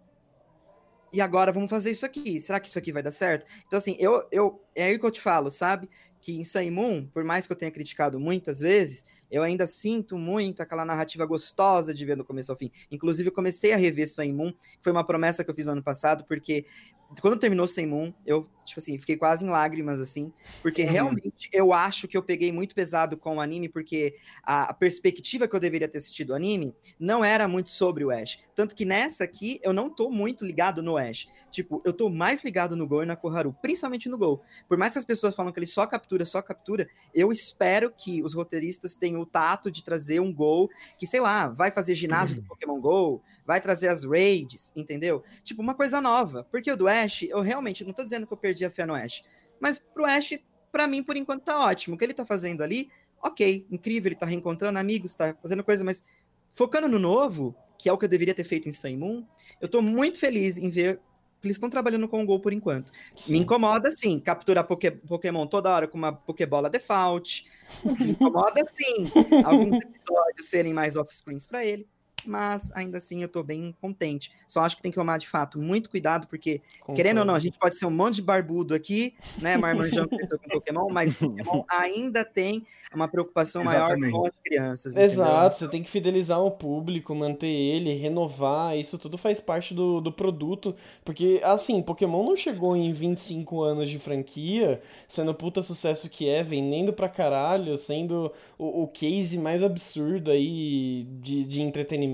e agora vamos fazer isso aqui. Será que isso aqui vai dar certo? Então, assim, é aí que eu te falo, sabe? Que em Sun Moon, por mais que eu tenha criticado muitas vezes, eu ainda sinto muito aquela narrativa gostosa de ver do começo ao fim. Inclusive, eu comecei a rever Sun Moon, foi uma promessa que eu fiz no ano passado, porque quando terminou Sun Moon, eu, tipo assim, fiquei quase em lágrimas, assim, porque realmente eu acho que eu peguei muito pesado com o anime, porque a perspectiva que eu deveria ter assistido o anime não era muito sobre o Ash. Tanto que nessa aqui, eu não tô muito ligado no Ash. Tipo, eu tô mais ligado no Gol e na Koharu, principalmente no Gol. Por mais que as pessoas falam que ele só captura, eu espero que os roteiristas tenham o tato de trazer um Gol que, sei lá, vai fazer ginásio do Pokémon Go, vai trazer as raids, entendeu? Tipo, uma coisa nova. Porque o do Ash, eu realmente, não tô dizendo que eu perdi a fé no Ash, mas pro Ash, pra mim, por enquanto, tá ótimo. O que ele tá fazendo ali, ok, incrível, ele tá reencontrando amigos, tá fazendo coisa, mas focando no novo, que é o que eu deveria ter feito em Sun Moon, eu tô muito feliz em ver que eles estão trabalhando com o Gol por enquanto. Sim. Me incomoda, sim, capturar Pokémon toda hora com uma Pokébola default. Me incomoda, sim, alguns episódios serem mais off-screens pra ele. Mas ainda assim eu tô bem contente. Só acho que tem que tomar, de fato, muito cuidado, porque, querendo ou não, a gente pode ser um monte de barbudo aqui, né, marmanjão que pensou com Pokémon, mas Pokémon ainda tem uma preocupação maior com as crianças. Exato, entendeu? você tem que fidelizar o público, manter ele, renovar, isso tudo faz parte do produto, porque, assim, Pokémon não chegou em 25 anos de franquia, sendo o puta sucesso que é, vendendo pra caralho, sendo o case mais absurdo aí de entretenimento,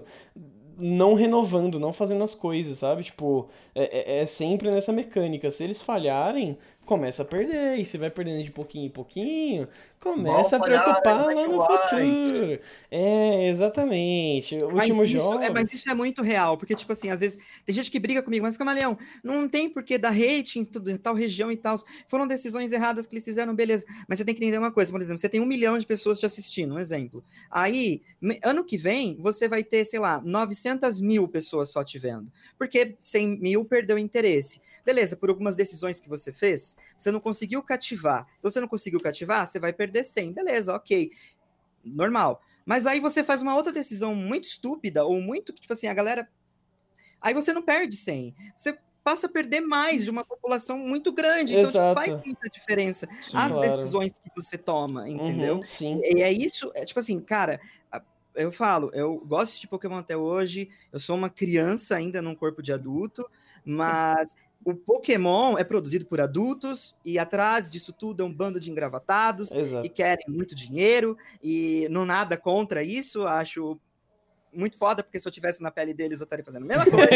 não renovando, não fazendo as coisas, sabe? Tipo, é sempre nessa mecânica. Se eles falharem, começa a perder, e você vai perdendo de pouquinho em pouquinho, começa a falhar, preocupar Black lá no White. futuro. Exatamente. Últimos jogos. Mas isso é muito real, porque, tipo assim, às vezes tem gente que briga comigo, mas Camaleão, não tem por que dar hate em tal região e tal. Foram decisões erradas que eles fizeram, beleza. Mas você tem que entender uma coisa, por exemplo, você tem 1 milhão de pessoas te assistindo, um exemplo. Aí, ano que vem, você vai ter, sei lá, 900 mil pessoas só te vendo. Porque 100 mil perdeu interesse. Beleza, por algumas decisões que você fez, você não conseguiu cativar. Então, você não conseguiu cativar, você vai perder 100. Beleza, ok. Normal. Mas aí você faz uma outra decisão muito estúpida, ou muito, tipo assim, a galera... Aí você não perde 100. Você passa a perder mais de uma população muito grande. Então, tipo, faz muita diferença as decisões que você toma, entendeu? Sim. E é isso, tipo assim, cara... Eu falo, eu gosto de Pokémon até hoje, eu sou uma criança ainda num corpo de adulto, mas o Pokémon é produzido por adultos e atrás disso tudo é um bando de engravatados que querem muito dinheiro e não nada contra isso, acho muito foda, porque se eu tivesse na pele deles eu estaria fazendo a mesma coisa.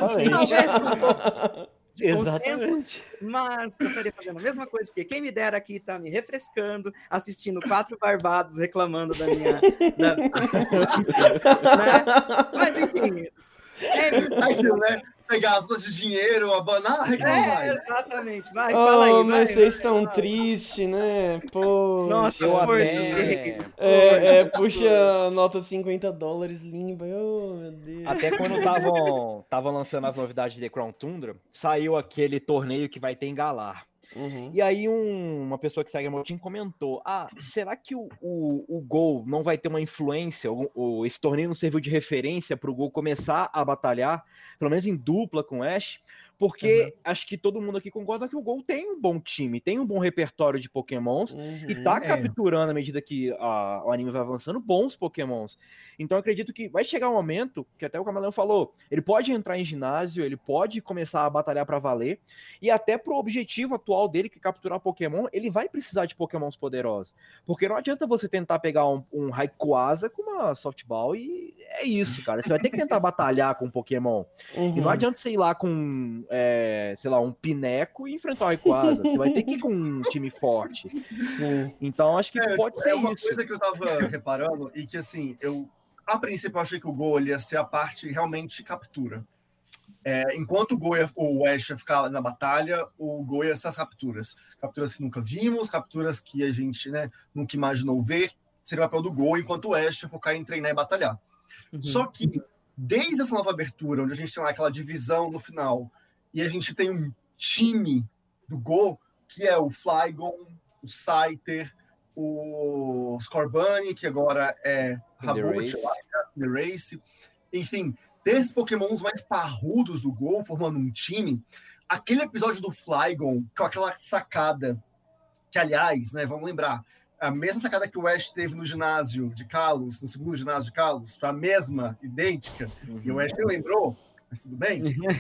Exatamente. Mas eu estaria fazendo a mesma coisa, porque quem me dera aqui tá me refrescando, assistindo 4 barbados reclamando da minha... né? Mas enfim... Aquilo, né? Pegar as coisas de dinheiro, abanar, reclamar. Exatamente. Vai, fala aí. Mas vocês estão tristes, né? Pô. Nossa, eu até... puxa nota de $50 limpa. Oh, meu Deus. Até quando estavam lançando as novidades de The Crown Tundra, saiu aquele torneio que vai ter em Galar. E aí uma pessoa que segue a Motim comentou, será que o Gol não vai ter uma influência, esse torneio não serviu de referência para o Gol começar a batalhar, pelo menos em dupla com o Ash? Porque acho que todo mundo aqui concorda que o Gol tem um bom time, tem um bom repertório de Pokémons e tá capturando, à medida que o anime vai avançando, bons Pokémons. Então eu acredito que vai chegar um momento, que até o Camaleão falou, ele pode entrar em ginásio, ele pode começar a batalhar para valer, e até pro objetivo atual dele, que é capturar Pokémon, ele vai precisar de Pokémons poderosos. Porque não adianta você tentar pegar um Rayquaza com uma Softball e é isso, cara. Você vai ter que tentar batalhar com um Pokémon. E não adianta você ir lá com, sei lá, um Pineco e enfrentar o Rayquaza. Você vai ter que ir com um time forte. Sim. Então acho que pode ser uma isso. coisa que eu tava reparando e que, assim, a princípio eu achei que o Gol ia ser a parte realmente captura. Enquanto o Ash ia ficar na batalha, o Gol ia ser as capturas. Capturas que nunca vimos, capturas que a gente, né, nunca imaginou ver, seria o papel do Gol, enquanto o Ash ia focar em treinar e batalhar. Só que, desde essa nova abertura, onde a gente tem lá aquela divisão no final, e a gente tem um time do Gol, que é o Flygon, o Scyther, o Scorbunny, que agora é Raboot, The Race, enfim, desses Pokémons mais parrudos do Gol, formando um time, aquele episódio do Flygon, com aquela sacada, que aliás, né, vamos lembrar, a mesma sacada que o Ash teve no ginásio de Kalos, no segundo ginásio de Kalos, foi a mesma, idêntica, e o Ash não lembrou, mas tudo bem.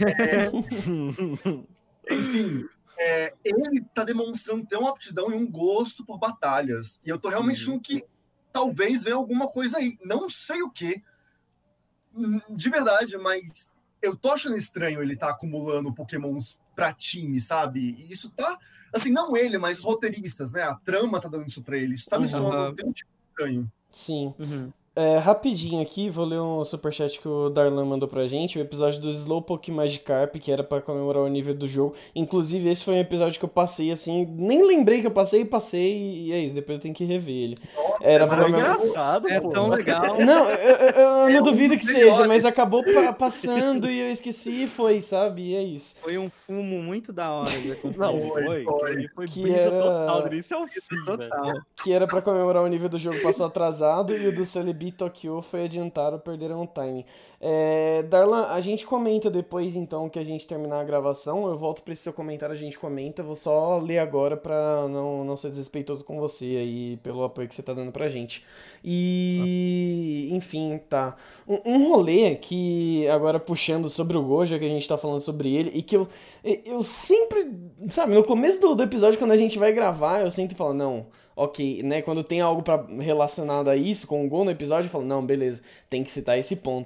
Enfim, ele tá demonstrando ter uma aptidão e um gosto por batalhas, e eu tô realmente achando que talvez venha alguma coisa aí, não sei o que, de verdade, mas eu tô achando estranho ele tá acumulando Pokémons pra time, sabe? E isso tá, assim, não ele, mas os roteiristas, né? A trama tá dando isso pra ele, isso tá me soando um tipo estranho. Sim. Rapidinho aqui, vou ler um superchat que o Darlan mandou pra gente, o episódio do Slowpoke Magikarp, que era pra comemorar o nível do jogo. Inclusive, esse foi um episódio que eu passei, assim, nem lembrei que eu passei, e é isso, depois eu tenho que rever ele. Nossa, era pra comemorar... engraçado, é tão legal. Não, eu não duvido que seja, mas acabou passando e eu esqueci e foi, sabe? E é isso. Foi um fumo muito da hora. Não, foi Que brisa era- total, do início ao fim, velho. Total. Que era pra comemorar o nível do jogo passou atrasado e o do Celebi Tokyo foi adiantado, perderam o timing. Darlan, a gente comenta depois então que a gente terminar a gravação, eu volto pra esse seu comentário, a gente comenta, vou só ler agora pra não ser desrespeitoso com você aí, pelo apoio que você tá dando pra gente. E, enfim, tá. Um rolê que, agora puxando sobre o Gojo, que a gente tá falando sobre ele, e que eu sempre, sabe, no começo do episódio, quando a gente vai gravar, eu sempre falo, não, ok, né, quando tem algo relacionado a isso, com o Gol no episódio, eu falo, não, beleza, tem que citar esse ponto, né,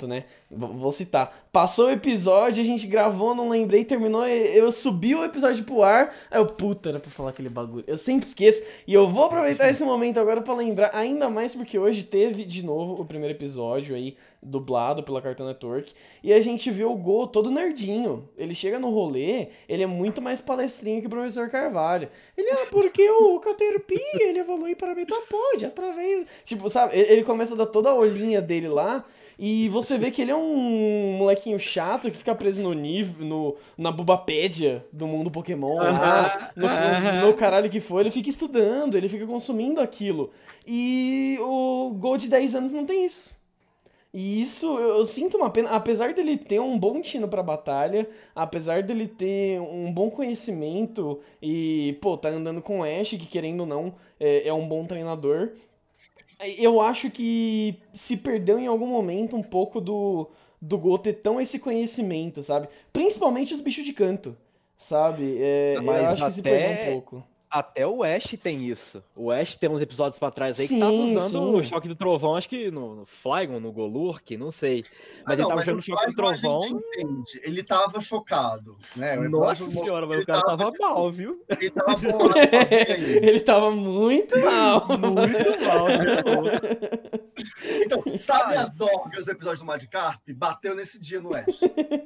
Vou citar. Passou o episódio, a gente gravou, não lembrei, terminou, eu subi o episódio pro ar, aí eu, puta, era pra falar aquele bagulho. Eu sempre esqueço, e eu vou aproveitar esse momento agora pra lembrar, ainda mais porque hoje teve de novo o primeiro episódio aí, dublado pela Cartoon Network, e a gente viu o Go todo nerdinho. Ele chega no rolê, ele é muito mais palestrinho que o professor Carvalho. Ele, porque o Caterpie, ele evolui para Metapod, através... Tipo, sabe, ele começa a dar toda a olhinha dele lá, e você vê que ele é um molequinho chato que fica preso na Bubapédia do mundo Pokémon, lá, no caralho que for, ele fica estudando, ele fica consumindo aquilo. E o Go de 10 anos não tem isso. E isso eu sinto uma pena, apesar dele ter um bom tino pra batalha, apesar dele ter um bom conhecimento e, pô, tá andando com o Ash, que querendo ou não, é um bom treinador. Eu acho que se perdeu em algum momento um pouco do Go ter tão esse conhecimento, sabe? Principalmente os bichos de canto, sabe? Eu acho que se perdeu um pouco. Até o Ash tem isso. O Ash tem uns episódios pra trás aí que Sim, tava usando sim. o Choque do Trovão, acho que no Flygon, no Golurk, não sei. Mas ele tava usando o Choque do Trovão. A gente entende. Ele tava chocado, né? Nossa senhora, mas o cara tava mal, viu? Ele tava bom, Ele tava muito mal. Muito mal, né? Então, sabe as dorgas do episódio do Magikarp? Bateu nesse dia no Ash.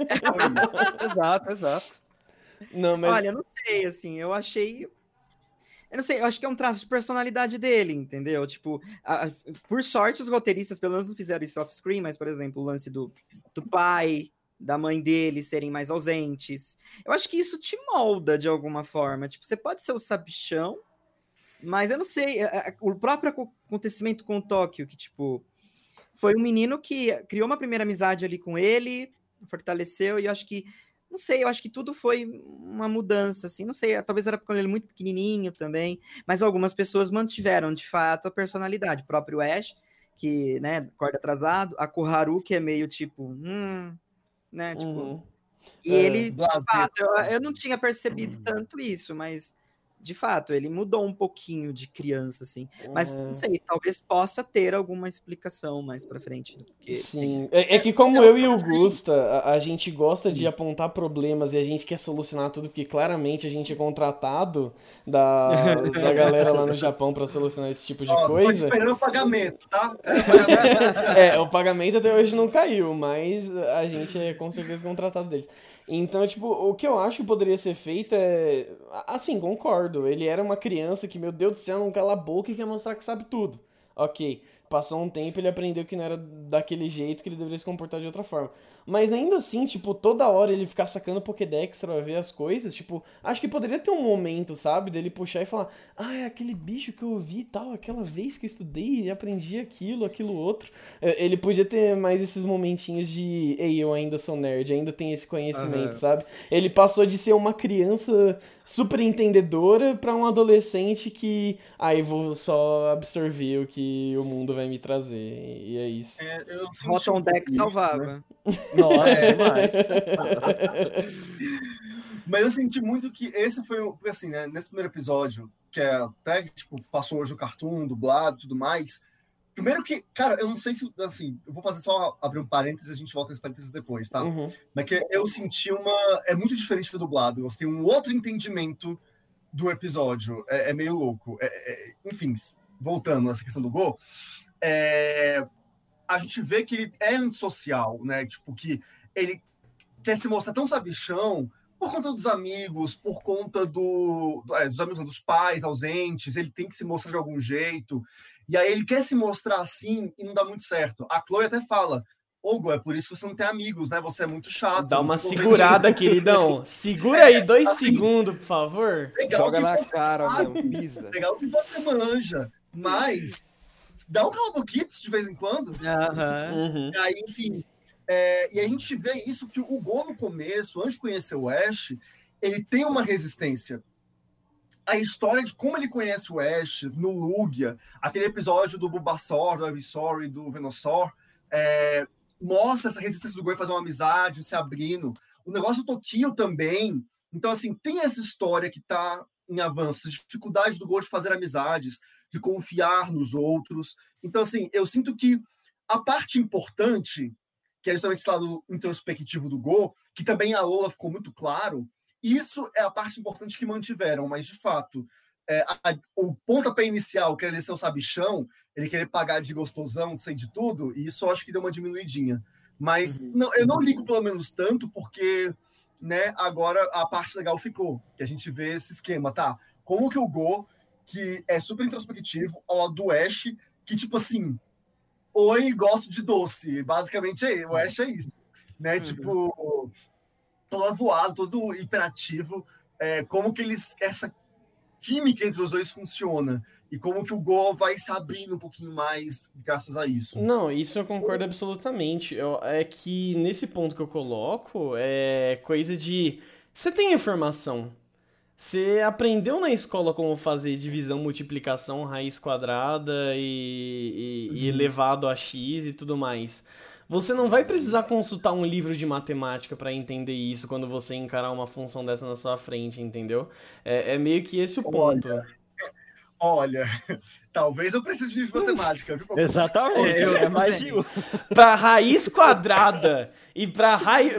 Exato. Não, mas... Olha, eu não sei, assim, eu achei... Eu não sei, eu acho que é um traço de personalidade dele, entendeu? Tipo, por sorte os roteiristas pelo menos não fizeram isso off-screen, mas, por exemplo, o lance do pai, da mãe dele serem mais ausentes. Eu acho que isso te molda de alguma forma. Tipo, você pode ser o sabichão, mas eu não sei, o próprio acontecimento com o Tóquio, que, tipo, foi um menino que criou uma primeira amizade ali com ele, fortaleceu, e eu acho que não sei, eu acho que tudo foi uma mudança, assim, não sei, talvez era porque ele é muito pequenininho também, mas algumas pessoas mantiveram, de fato, a personalidade. O próprio Ash, que, né, acorda atrasado, a Koharu, que é meio tipo, né, tipo... E ele, de fato, eu não tinha percebido tanto isso, mas... De fato, ele mudou um pouquinho de criança, assim. Mas, não sei, talvez possa ter alguma explicação mais pra frente. Porque sim, é que como eu e o Gusta, a gente gosta de apontar problemas e a gente quer solucionar tudo, porque claramente a gente é contratado da galera lá no Japão pra solucionar esse tipo de coisa. Tô esperando o pagamento, tá? O pagamento até hoje não caiu, mas a gente é com certeza contratado deles. Então, tipo, o que eu acho que poderia ser feito é... Assim, concordo. Ele era uma criança que, meu Deus do céu, não cala a boca e quer mostrar que sabe tudo. Ok. Passou um tempo, ele aprendeu que não era daquele jeito, que ele deveria se comportar de outra forma. Mas ainda assim, tipo, toda hora ele ficar sacando Pokédex pra ver as coisas, tipo, acho que poderia ter um momento, sabe, dele puxar e falar, é aquele bicho que eu vi e tal, aquela vez que eu estudei e aprendi aquilo outro. Ele podia ter mais esses momentinhos de, ei, eu ainda sou nerd, ainda tenho esse conhecimento, sabe? Ele passou de ser uma criança super entendedora pra um adolescente que, eu vou só absorver o que o mundo vai me trazer, e é isso. Rotom Deck salvava. Nossa, demais. Mas eu senti muito que esse foi, assim, né, nesse primeiro episódio, que é até, tipo, passou hoje o cartoon, dublado e tudo mais. Primeiro que, cara, eu não sei se, assim, eu vou fazer só abrir um parênteses e a gente volta nesse parênteses depois, tá? Mas que eu senti é muito diferente do dublado, você tem um outro entendimento do episódio, é meio louco. Enfim, voltando nessa questão do Go, a gente vê que ele é antissocial, né? Tipo, que ele quer se mostrar tão sabichão por conta dos amigos, por conta dos amigos, dos pais ausentes, ele tem que se mostrar de algum jeito. E aí ele quer se mostrar assim e não dá muito certo. A Chloe até fala, Go, é por isso que você não tem amigos, né? Você é muito chato. Dá uma segurada, queridão. Segura aí 2 segundos, por favor. Joga na cara, meu. Pisa. Legal que você manja, mas dá um cala-boquitos de vez em quando. E aí, enfim... e a gente vê isso, que o Go no começo, antes de conhecer o Ash, ele tem uma resistência. A história de como ele conhece o Ash no Lugia, aquele episódio do Bulbasaur, do Ivysaur e do Venusaur, mostra essa resistência do Go em fazer uma amizade, se abrindo. O negócio do Tokyo também. Então, assim, tem essa história que está em avanço, a dificuldade do Go de fazer amizades, de confiar nos outros. Então, assim, eu sinto que a parte importante que é justamente esse lado introspectivo do Go, que também a Lola ficou muito claro. Isso é a parte importante que mantiveram, mas de fato, o pontapé inicial, que ele ser o sabichão, ele querer pagar de gostosão, sei de tudo, e isso eu acho que deu uma diminuidinha. Mas eu não ligo pelo menos tanto, porque, né, agora a parte legal ficou, que a gente vê esse esquema, tá? Como que o Go, que é super introspectivo, ao lado do Ash, que tipo assim, oi, gosto de doce, basicamente o Ash é isso, né? Tipo, todo avoado, todo hiperativo, como que essa química entre os dois funciona e como que o Go vai se abrindo um pouquinho mais graças a isso. Não, isso eu concordo absolutamente. É que nesse ponto que eu coloco é coisa de... Você tem informação. Você aprendeu na escola como fazer divisão, multiplicação, raiz quadrada e elevado a x e tudo mais. Você não vai precisar consultar um livro de matemática para entender isso quando você encarar uma função dessa na sua frente, entendeu? É meio que esse o ponto. Olha, talvez eu precise de matemática, viu? Exatamente, é mais de um. Pra raiz quadrada e pra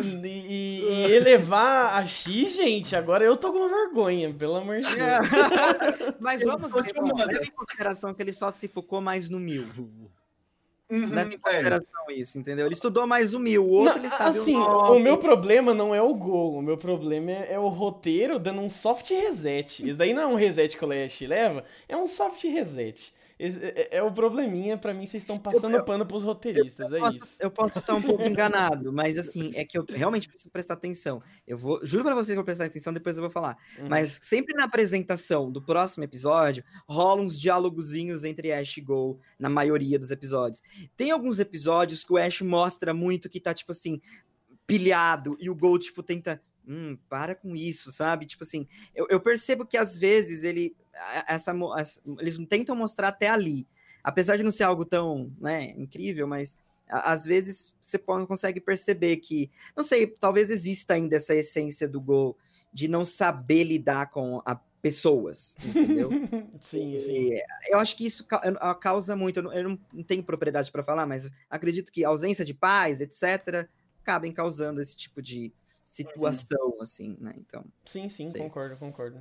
e elevar a x, gente, agora eu tô com vergonha, pelo amor de Deus. Mas vamos leve em consideração que ele só se focou mais no 1000. Leve em consideração isso, entendeu? Ele estudou mais o 1000, o outro ele sabe assim, o meu problema não é o Go, o meu problema é o roteiro dando um soft reset. Isso daí não é um reset que o Lash leva, é um soft reset. É o probleminha, pra mim, vocês estão passando pano pros roteiristas, isso. Eu posso estar um pouco enganado, mas assim, é que eu realmente preciso prestar atenção. Juro pra vocês que eu vou prestar atenção, depois eu vou falar. Mas sempre na apresentação do próximo episódio, rola uns diálogozinhos entre Ash e Go, na maioria dos episódios. Tem alguns episódios que o Ash mostra muito que tá, tipo assim, pilhado, e o Go, tipo, tenta... para com isso, sabe? Tipo assim, eu percebo que às vezes eles tentam mostrar até ali, apesar de não ser algo tão, né, incrível, mas às vezes você consegue perceber que, não sei, talvez exista ainda essa essência do Go de não saber lidar com pessoas, entendeu? Sim. Eu acho que isso causa muito, eu não tenho propriedade para falar, mas acredito que a ausência de paz, etc., acabem causando esse tipo de situação, assim, né? Então. Sim, concordo.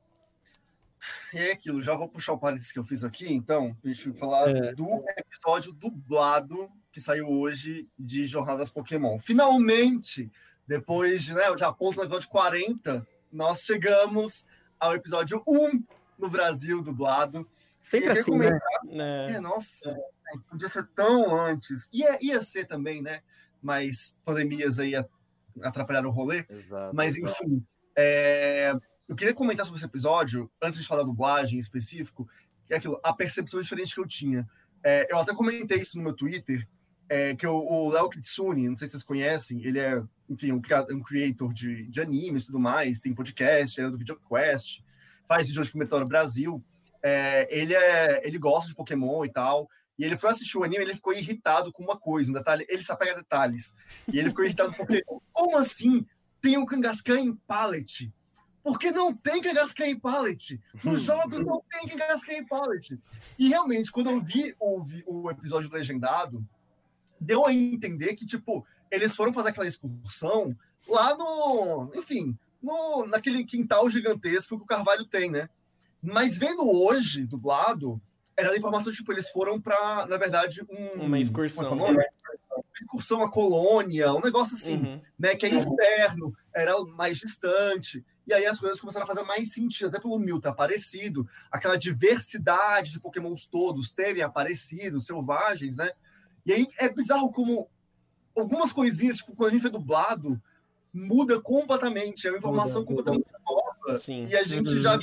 E é aquilo, já vou puxar o parênteses que eu fiz aqui, então, pra gente falar do episódio dublado que saiu hoje de Jornadas Pokémon. Finalmente, depois de, né, eu já aponto no episódio 40, nós chegamos ao episódio 1 no Brasil, dublado. Sempre assim, né? Nossa, podia ser tão antes. Ia ser também, né? Mas pandemias aí atrapalharam o rolê. Exato, mas, enfim, eu queria comentar sobre esse episódio, antes de falar da dublagem em específico, que é aquilo, a percepção diferente que eu tinha. Eu até comentei isso no meu Twitter, que o Léo Kitsune, não sei se vocês conhecem, ele é, enfim, um creator de animes e tudo mais, tem podcast, ele é do VideoQuest, faz vídeos pro Meteoro Brasil. Ele gosta de Pokémon e tal, e ele foi assistir o anime, ele ficou irritado com uma coisa, um detalhe, ele se apega a detalhes, e ele ficou irritado porque, como assim tem um Kangaskhan em pallet? Porque não tem Kangaskhan em pallet. Nos jogos não tem Kangaskhan em pallet. E realmente, quando eu vi o episódio legendado, deu a entender que, tipo, eles foram fazer aquela excursão lá naquele quintal gigantesco que o Carvalho tem, né? Mas vendo hoje, dublado, era a informação, tipo, eles foram para, na verdade, uma excursão. Uma excursão à colônia, um negócio assim, né? Que é externo, era mais distante. E aí as coisas começaram a fazer mais sentido, até pelo Mil ter aparecido, aquela diversidade de Pokémons todos terem aparecido, selvagens, né? E aí é bizarro como algumas coisinhas, tipo, quando a gente vê dublado, muda completamente, é uma informação completamente nova. Sim. E a gente já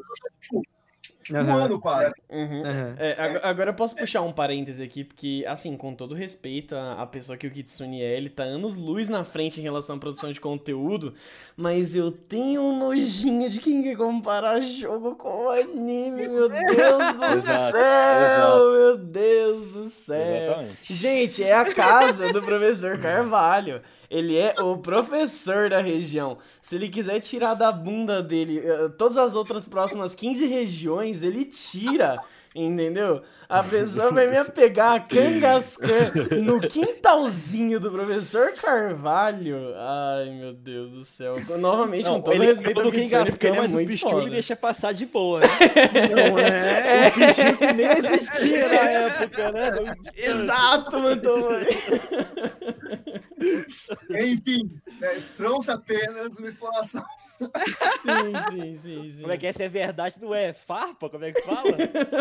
um ano quase. Agora eu posso puxar um parêntese aqui, porque, assim, com todo respeito à pessoa que o Kitsune ele tá anos-luz na frente em relação à produção de conteúdo, mas eu tenho um nojinho de quem quer comparar jogo com anime, meu Deus do céu! Meu Deus do céu! Exatamente. Gente, é a casa do professor Carvalho. Ele é o professor da região. Se ele quiser tirar da bunda dele todas as outras próximas 15 regiões, Pokémons, ele tira, entendeu? A pessoa vai me pegar a Kangaskhan no quintalzinho do professor Carvalho. Ai, meu Deus do céu. Novamente, com todo respeito ao Kitsune, porque ele é muito foda. Ele deixa passar de boa, né? Não é? O bichinho que nem existia na época, né? Exato, Mantovani. Enfim, trouxe apenas uma exploração. Sim. Como é que essa é verdade? Não é farpa? Como é que fala?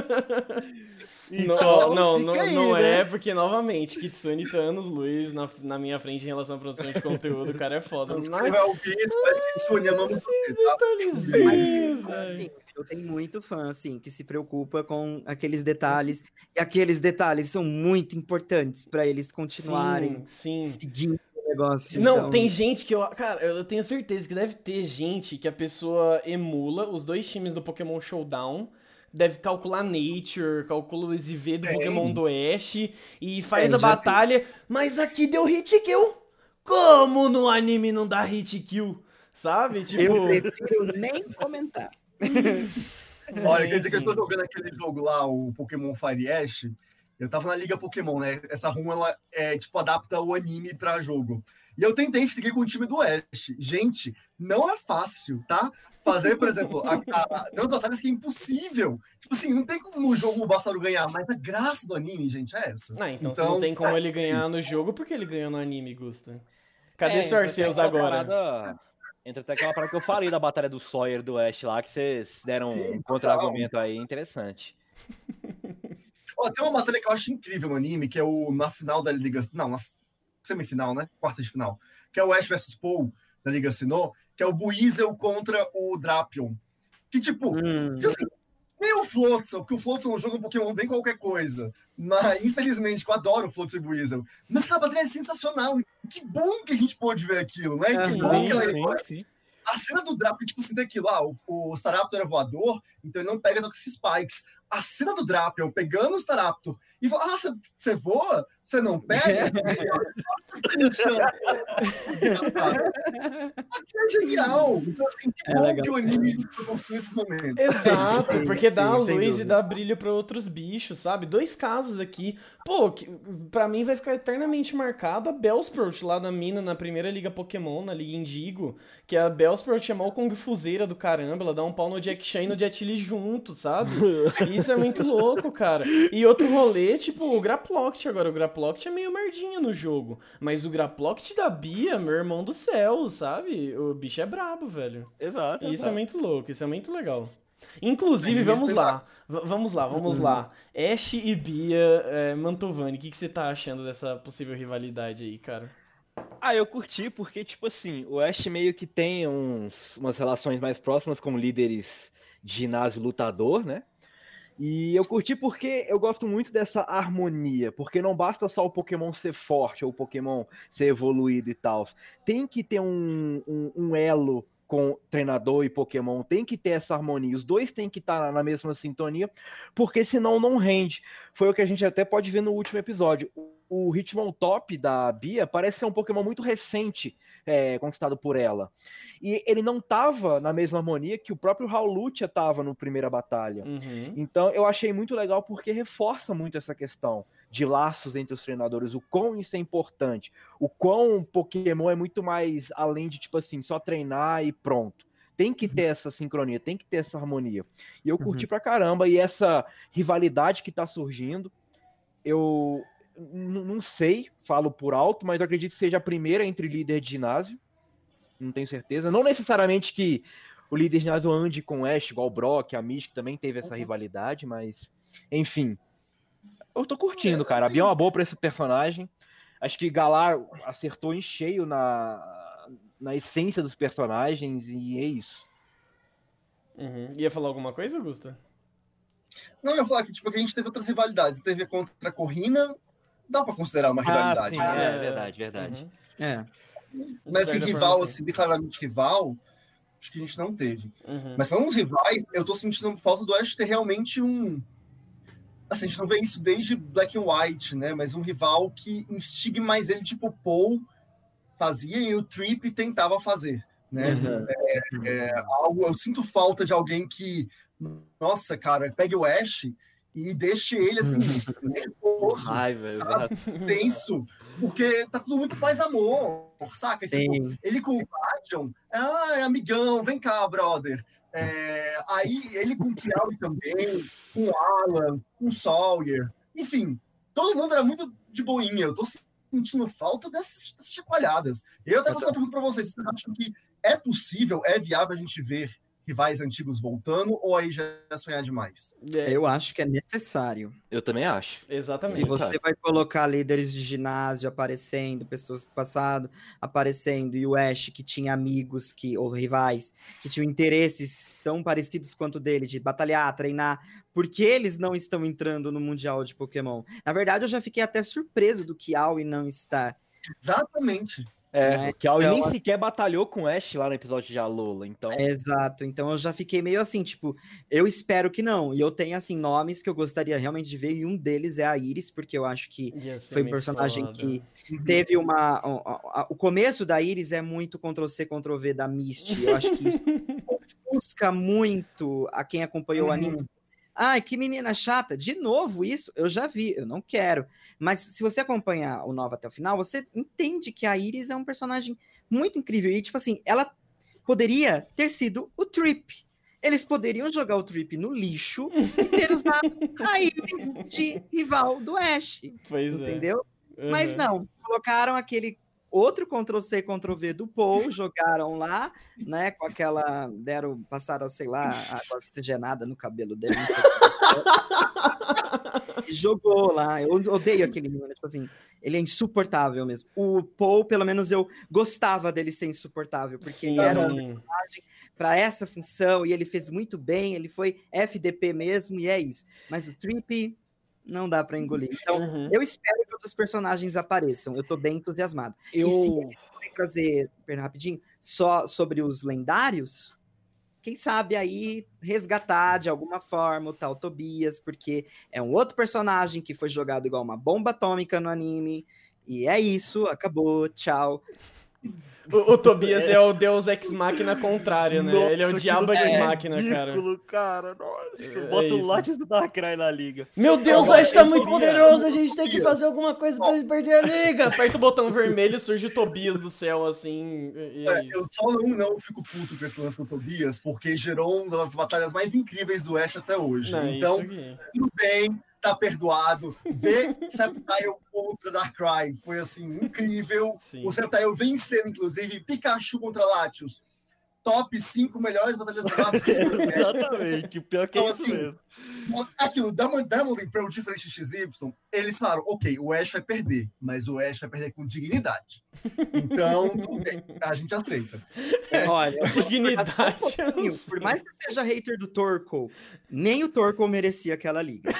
Então, não né? é, porque, novamente, Kitsune tá anos luz na minha frente em relação à produção de conteúdo, o cara é foda. Você vai ouvir isso, mas Kitsune amamos você, tá? Detalhezinhos, Assim, eu tenho muito fã, assim, que se preocupa com aqueles detalhes, e aqueles detalhes são muito importantes pra eles continuarem seguindo o negócio. Não, então... tem gente que cara, eu tenho certeza que deve ter gente que a pessoa emula os dois times do Pokémon Showdown, deve calcular Nature, calcula o SV do Pokémon do Oeste e faz a batalha, mas aqui deu hit kill. Como no anime não dá hit kill? Sabe? Tipo... Eu prefiro nem comentar. Olha, quer dizer que eu estou jogando aquele jogo lá, o Pokémon Fire Ash. Eu tava na Liga Pokémon, né? Essa ROM, ela adapta o anime pra jogo. E eu tentei seguir com o time do Ash. Gente, não é fácil, tá? Fazer, por exemplo, tem umas batalhas que é impossível. Tipo assim, não tem como no jogo o Bassaru ganhar, mas a graça do anime, gente, é essa. Então se não tem como ele ganhar no jogo, por que ele ganhou no anime, Gusta? Cadê seu Arceus agora? Entra até aquela parada que eu falei da batalha do Sawyer do Ash lá, que vocês deram um contra-argumento aí interessante. Tem uma batalha que eu acho incrível no anime, que é na final da Liga... Não, na semifinal, né? Quarta de final. Que é o Ash vs Paul da Liga Sinnoh, que é o Buizel contra o Drapion. Que, tipo, assim, nem o Floatzel, porque o Floatzel no jogo é um Pokémon bem qualquer coisa. Mas, infelizmente, eu adoro o Floatzel e o Buizel. Mas aquela batalha é sensacional. Que bom que a gente pôde ver aquilo, né? Que bom que ela é... A cena do Drapion, tipo assim, daquilo, o Staraptor é voador, então ele não pega Toxic Spikes. A cena do Drapion pegando o Staraptor e fala, você voa? Você não pega? Aqui é genial. Então, assim, que bom legal. que o anime construiu esses momentos. Exato, porque dá sem luz dúvida. e dá brilho pra outros bichos, sabe? 2 casos aqui. Pô, pra mim vai ficar eternamente marcado a Bellsprout lá na mina, na primeira Liga Pokémon, na Liga Indigo, que a Bellsprout é mó Kung Fuzeira do caramba, ela dá um pau no Jack Chan e no Jet Li junto, sabe? Isso é muito louco, cara. E outro rolê, tipo, o Graploct agora. O Graploct é meio merdinha no jogo, mas o Graploct da Bia, meu irmão do céu, sabe? O bicho é brabo, velho. Exato. Isso é muito louco, isso é muito legal. Inclusive, vamos lá. Ash e Bia Mantovani, o que você tá achando dessa possível rivalidade aí, cara? Eu curti porque, tipo assim, o Ash meio que tem umas relações mais próximas com líderes de ginásio lutador, né? E eu curti porque eu gosto muito dessa harmonia, porque não basta só o Pokémon ser forte ou o Pokémon ser evoluído e tal. Tem que ter um elo com treinador e Pokémon, tem que ter essa harmonia. Os dois têm que estar na mesma sintonia, porque senão não rende. Foi o que a gente até pode ver no último episódio. O Hitmontop da Bia parece ser um Pokémon muito recente, conquistado por ela. E ele não tava na mesma harmonia que o próprio Hawlucha tava na primeira batalha. Então eu achei muito legal porque reforça muito essa questão de laços entre os treinadores, o quão isso é importante, o quão Pokémon é muito mais além de, tipo assim, só treinar e pronto. Tem que ter essa sincronia, tem que ter essa harmonia. E eu curti pra caramba, e essa rivalidade que tá surgindo, eu não sei, falo por alto, mas eu acredito que seja a primeira entre líder de ginásio, não tenho certeza. Não necessariamente que o líder de ginásio ande com o Ash, igual o Brock, a Mish, que também teve essa rivalidade, mas, enfim. Eu tô curtindo, cara. A Bia é uma boa pra esse personagem. Acho que Galar acertou em cheio na essência dos personagens, e é isso. Ia falar alguma coisa, Augusta? Não, eu ia falar que, tipo, que a gente teve outras rivalidades. Teve contra a Corrina, dá pra considerar uma rivalidade. Sim, verdade. Mas assim, rival, assim, declaradamente rival, acho que a gente não teve. Mas falando nos rivais, eu tô sentindo falta do Ash ter realmente um... Assim, a gente não vê isso desde Black and White, né? Mas um rival que instigue mais ele, tipo o Paul fazia e o Trip tentava fazer. né? Eu sinto falta de alguém que, nossa, cara, pegue o Ash e deixe ele assim, nervoso, sabe? Tenso, porque tá tudo muito mais amor, saca? Tipo, ele com o Bastion, é amigão, vem cá, brother. Aí ele com o Kiawe também, com o Alan, com o Sawyer, enfim, todo mundo era muito de boinha. Eu tô sentindo falta dessas chacoalhadas. Eu até faço uma pergunta pra vocês: vocês acham que é possível, é viável a gente ver rivais antigos voltando, ou aí já é sonhar demais? Eu acho que é necessário. Eu também acho. Exatamente. Se você vai colocar líderes de ginásio aparecendo, pessoas do passado aparecendo, e o Ash, que tinha amigos ou rivais que tinham interesses tão parecidos quanto o dele, de batalhar, treinar, por que eles não estão entrando no Mundial de Pokémon? Na verdade, eu já fiquei até surpreso do Kiawe não estar. Exatamente. O Kiawe nem sequer batalhou com o Ash lá no episódio de Alola, então... Exato, então eu já fiquei meio assim, tipo, eu espero que não, e eu tenho, assim, nomes que eu gostaria realmente de ver, e um deles é a Iris, porque eu acho que foi um personagem que teve o começo da Iris é muito Ctrl-C, Ctrl-V da Misty, eu acho que isso ofusca muito a quem acompanhou o anime. Ai, que menina chata. De novo, isso eu já vi, eu não quero. Mas se você acompanhar o Nova até o final, você entende que a Iris é um personagem muito incrível. E, tipo assim, ela poderia ter sido o Trip. Eles poderiam jogar o Trip no lixo e ter usado a Iris de rival do Ash. Pois entendeu? Mas não, colocaram aquele outro Ctrl-C, Ctrl-V do Paul, jogaram lá, né, com aquela, passaram, sei lá, água oxigenada no cabelo dele, não sei o que. E jogou lá, eu odeio aquele menino, tipo assim, ele é insuportável mesmo. O Paul, pelo menos eu gostava dele ser insuportável, porque ele era um personagem para essa função, e ele fez muito bem, ele foi FDP mesmo, e é isso. Mas o Trip... não dá pra engolir. Então, eu espero que outros personagens apareçam. Eu tô bem entusiasmado. E se eles forem trazer, rapidinho, só sobre os lendários, quem sabe aí resgatar de alguma forma o tal Tobias, porque é um outro personagem que foi jogado igual uma bomba atômica no anime. E é isso, acabou, tchau. O Tobias é o Deus Ex Machina contrário, né? Nossa, ele é o Diabo Ex Machina, cara. Nossa, bota o Latias do Darkrai na liga. Meu Deus, o Ash tá muito poderoso, a gente tem que fazer alguma coisa pra ele perder a liga. Aperta o botão vermelho, surge o Tobias do céu, assim, e é isso. Eu só não fico puto com esse lance do Tobias, porque gerou uma das batalhas mais incríveis do Ash até hoje. Não, então, tudo bem, tá perdoado. Ver Sceptile contra Darkrai foi, assim, incrível. Sim. O Sceptile vencendo, inclusive, Pikachu contra Latios. Top 5 melhores batalhas da vida. Exatamente, o pior que é isso mesmo. Aquilo, Diamond e Pearl diferente XY, eles falaram, ok, o Ash vai perder, mas o Ash vai perder com dignidade. Então, tudo bem, a gente aceita. Olha, dignidade. Por mais que seja hater do Torkoal, nem o Torkoal merecia aquela liga.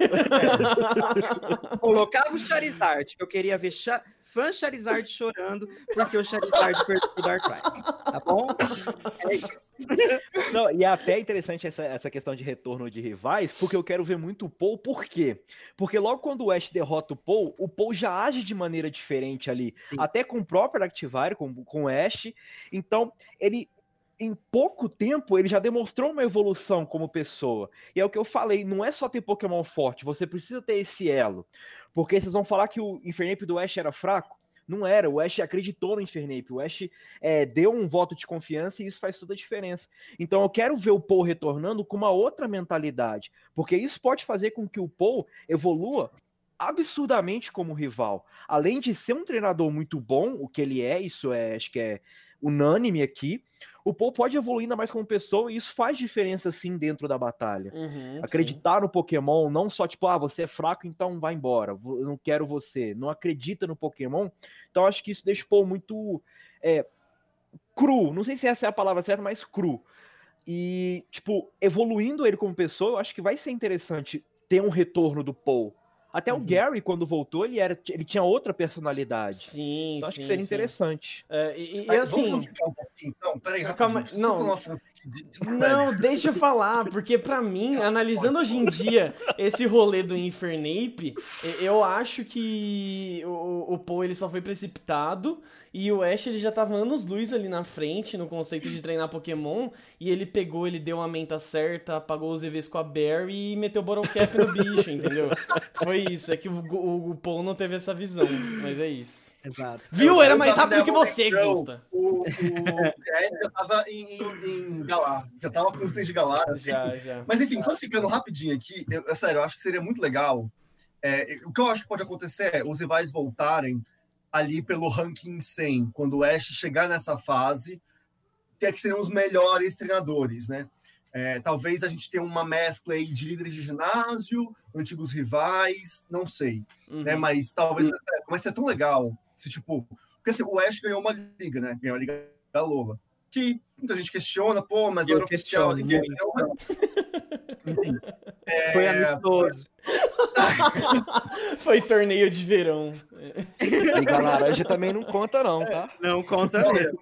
Colocava o Charizard, que eu queria ver fã Charizard chorando porque o Charizard perdeu o Darkrai. Tá bom? É isso. Não, e é até interessante essa questão de retorno de rivais, porque eu quero ver muito o Paul. Por quê? Porque logo quando o Ash derrota o Paul já age de maneira diferente ali. Sim. Até com o próprio Activario, com o Ash. Então, ele... em pouco tempo, ele já demonstrou uma evolução como pessoa. E é o que eu falei, não é só ter Pokémon forte, você precisa ter esse elo. Porque vocês vão falar que o Infernape do Ash era fraco? Não era, o Ash acreditou no Infernape, o Ash deu um voto de confiança e isso faz toda a diferença. Então eu quero ver o Paul retornando com uma outra mentalidade, porque isso pode fazer com que o Paul evolua absurdamente como rival. Além de ser um treinador muito bom, o que ele é, isso acho que é unânime aqui, o Paul pode evoluir ainda mais como pessoa e isso faz diferença sim dentro da batalha. Acreditar no Pokémon, não só tipo, você é fraco, então vai embora, eu não quero você. Não acredita no Pokémon, então acho que isso deixa o Paul muito cru, não sei se essa é a palavra certa, mas cru. E, tipo, evoluindo ele como pessoa, eu acho que vai ser interessante ter um retorno do Paul. Até o Gary, quando voltou, ele tinha outra personalidade. Sim, então acho que seria interessante. E assim... Vamos ficar um pouquinho, então? Peraí, calma, rapidinho. não. Não, deixa eu falar, porque pra mim, analisando hoje em dia esse rolê do Infernape, eu acho que o Paul ele só foi precipitado e o Ash ele já tava anos-luz ali na frente no conceito de treinar Pokémon e ele pegou, ele deu a menta certa, apagou os EVs com a Berry e meteu Bottle Cap no bicho, entendeu? Foi isso, é que o Paul não teve essa visão, mas é isso. Exato. Viu? Era mais rápido que você, Gusta. O Ed já tava em Galar. Já tava com os três de Galar. Assim. Já. Mas enfim, só ficando rapidinho aqui, sério, eu acho que seria muito legal. O que eu acho que pode acontecer é os rivais voltarem ali pelo ranking 100, quando o Ash chegar nessa fase, que seriam os melhores treinadores, né? Talvez a gente tenha uma mescla aí de líderes de ginásio, antigos rivais, não sei. Né? Mas talvez vai ser tão legal se, tipo... Porque assim, o Ash ganhou uma liga, né? Ganhou a Liga da Lola. Que muita gente questiona, pô, mas era oficial. Foi amistoso. Foi torneio de verão. Liga Laranja também não conta não, tá? Não conta mesmo.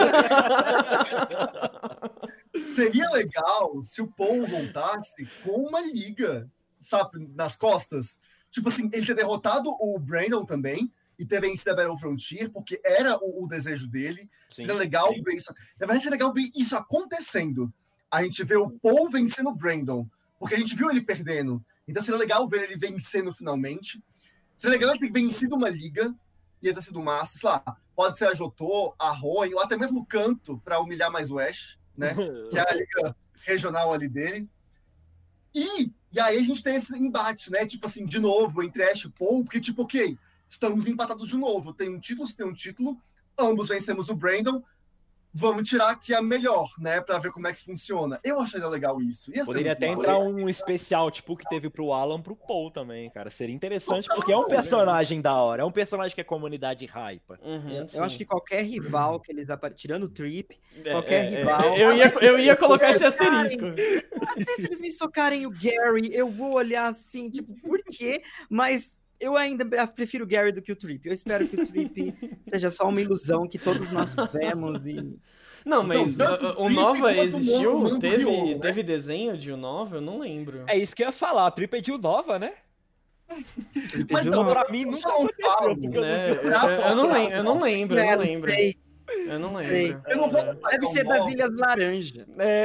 Seria legal se o Paul voltasse com uma liga, sabe, nas costas. Tipo assim, ele ter derrotado o Brandon também e ter vencido a Battle Frontier, porque era o desejo dele. Sim, seria legal ver isso. Na verdade, seria legal ver isso acontecendo. A gente vê o Paul vencendo o Brandon, porque a gente viu ele perdendo. Então seria legal ver ele vencendo finalmente. Seria legal ele ter vencido uma liga, ia ter sido massa, sei lá, pode ser a Jotô, a Roy, ou até mesmo o Canto, para humilhar mais o Ash, né? Que é a liga regional ali dele. E aí a gente tem esse embate, né? Tipo assim, de novo, entre Ash e Paul, porque tipo, ok, estamos empatados de novo. Tem um título, você tem um título, ambos vencemos o Brandon, vamos tirar aqui a melhor, né? Pra ver como é que funciona. Eu acharia legal isso. Poderia até entrar um especial, tipo o que teve pro Alan, pro Paul também, cara. Seria interessante, porque é um personagem da hora. É um personagem que a comunidade hypa. Eu acho que qualquer rival que eles tirando o Trip, qualquer rival... Eu ia colocar esse asterisco. Até se eles me socarem o Gary, eu vou olhar assim, tipo, por quê? Mas... eu ainda prefiro o Gary do que o Trip. Eu espero que o Trip seja só uma ilusão que todos nós tivemos e... Não, mas o Nova existiu? Teve desenho de o Nova? Eu não lembro. É isso que eu ia falar. O Trip é de o Nova, né? Mas não, pra mim nunca aconteceu. Eu não lembro. Sei. Eu não lembro. Eu não vou Deve ser das Ilhas Laranja.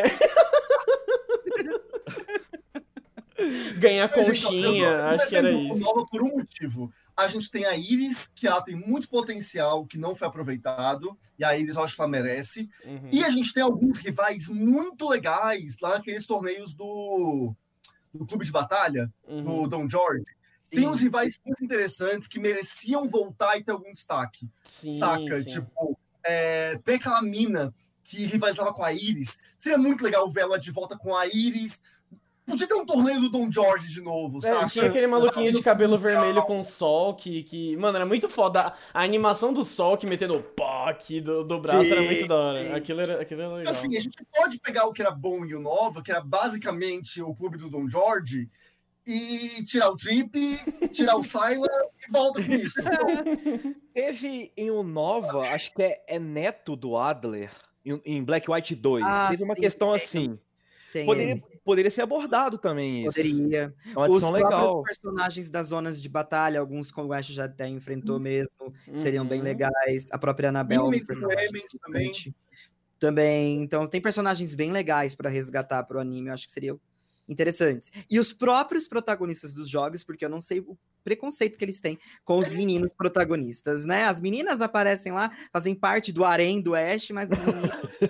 Ganhar conchinha, acho que era isso. Nova por um motivo. A gente tem a Iris, que ela tem muito potencial, que não foi aproveitado, e a Iris eu acho que ela merece. E a gente tem alguns rivais muito legais lá naqueles torneios do Clube de Batalha, do Don George. Sim. Tem uns rivais muito interessantes que mereciam voltar e ter algum destaque. Sim, saca? Sim. Tipo, tem aquela mina que rivalizava com a Iris. Seria muito legal ver ela de volta com a Iris. Podia ter um torneio do Don George de novo, sabe? Tinha aquele maluquinho de cabelo vermelho com sol que... Mano, era muito foda. A animação do sol que metendo o pó aqui do braço era muito da hora. Aquilo era legal. Assim, a gente pode pegar o que era bom e o Nova, que era basicamente o clube do Don George, e tirar o Trip, tirar o Sylar e volta com isso. Teve em o Nova, acho que é neto do Adler, em Black White 2. Teve uma questão assim. Poderia ser abordado também isso. Poderia. É uma Os legal. próprios personagens das zonas de batalha, alguns como o Ash já até enfrentou mesmo, seriam bem legais. A própria Annabelle também. Então tem personagens bem legais para resgatar pro anime, eu acho que seriam interessantes. E os próprios protagonistas dos jogos, porque eu não sei o preconceito que eles têm com os meninos protagonistas, né? As meninas aparecem lá, fazem parte do harém do Ash, mas os meninos...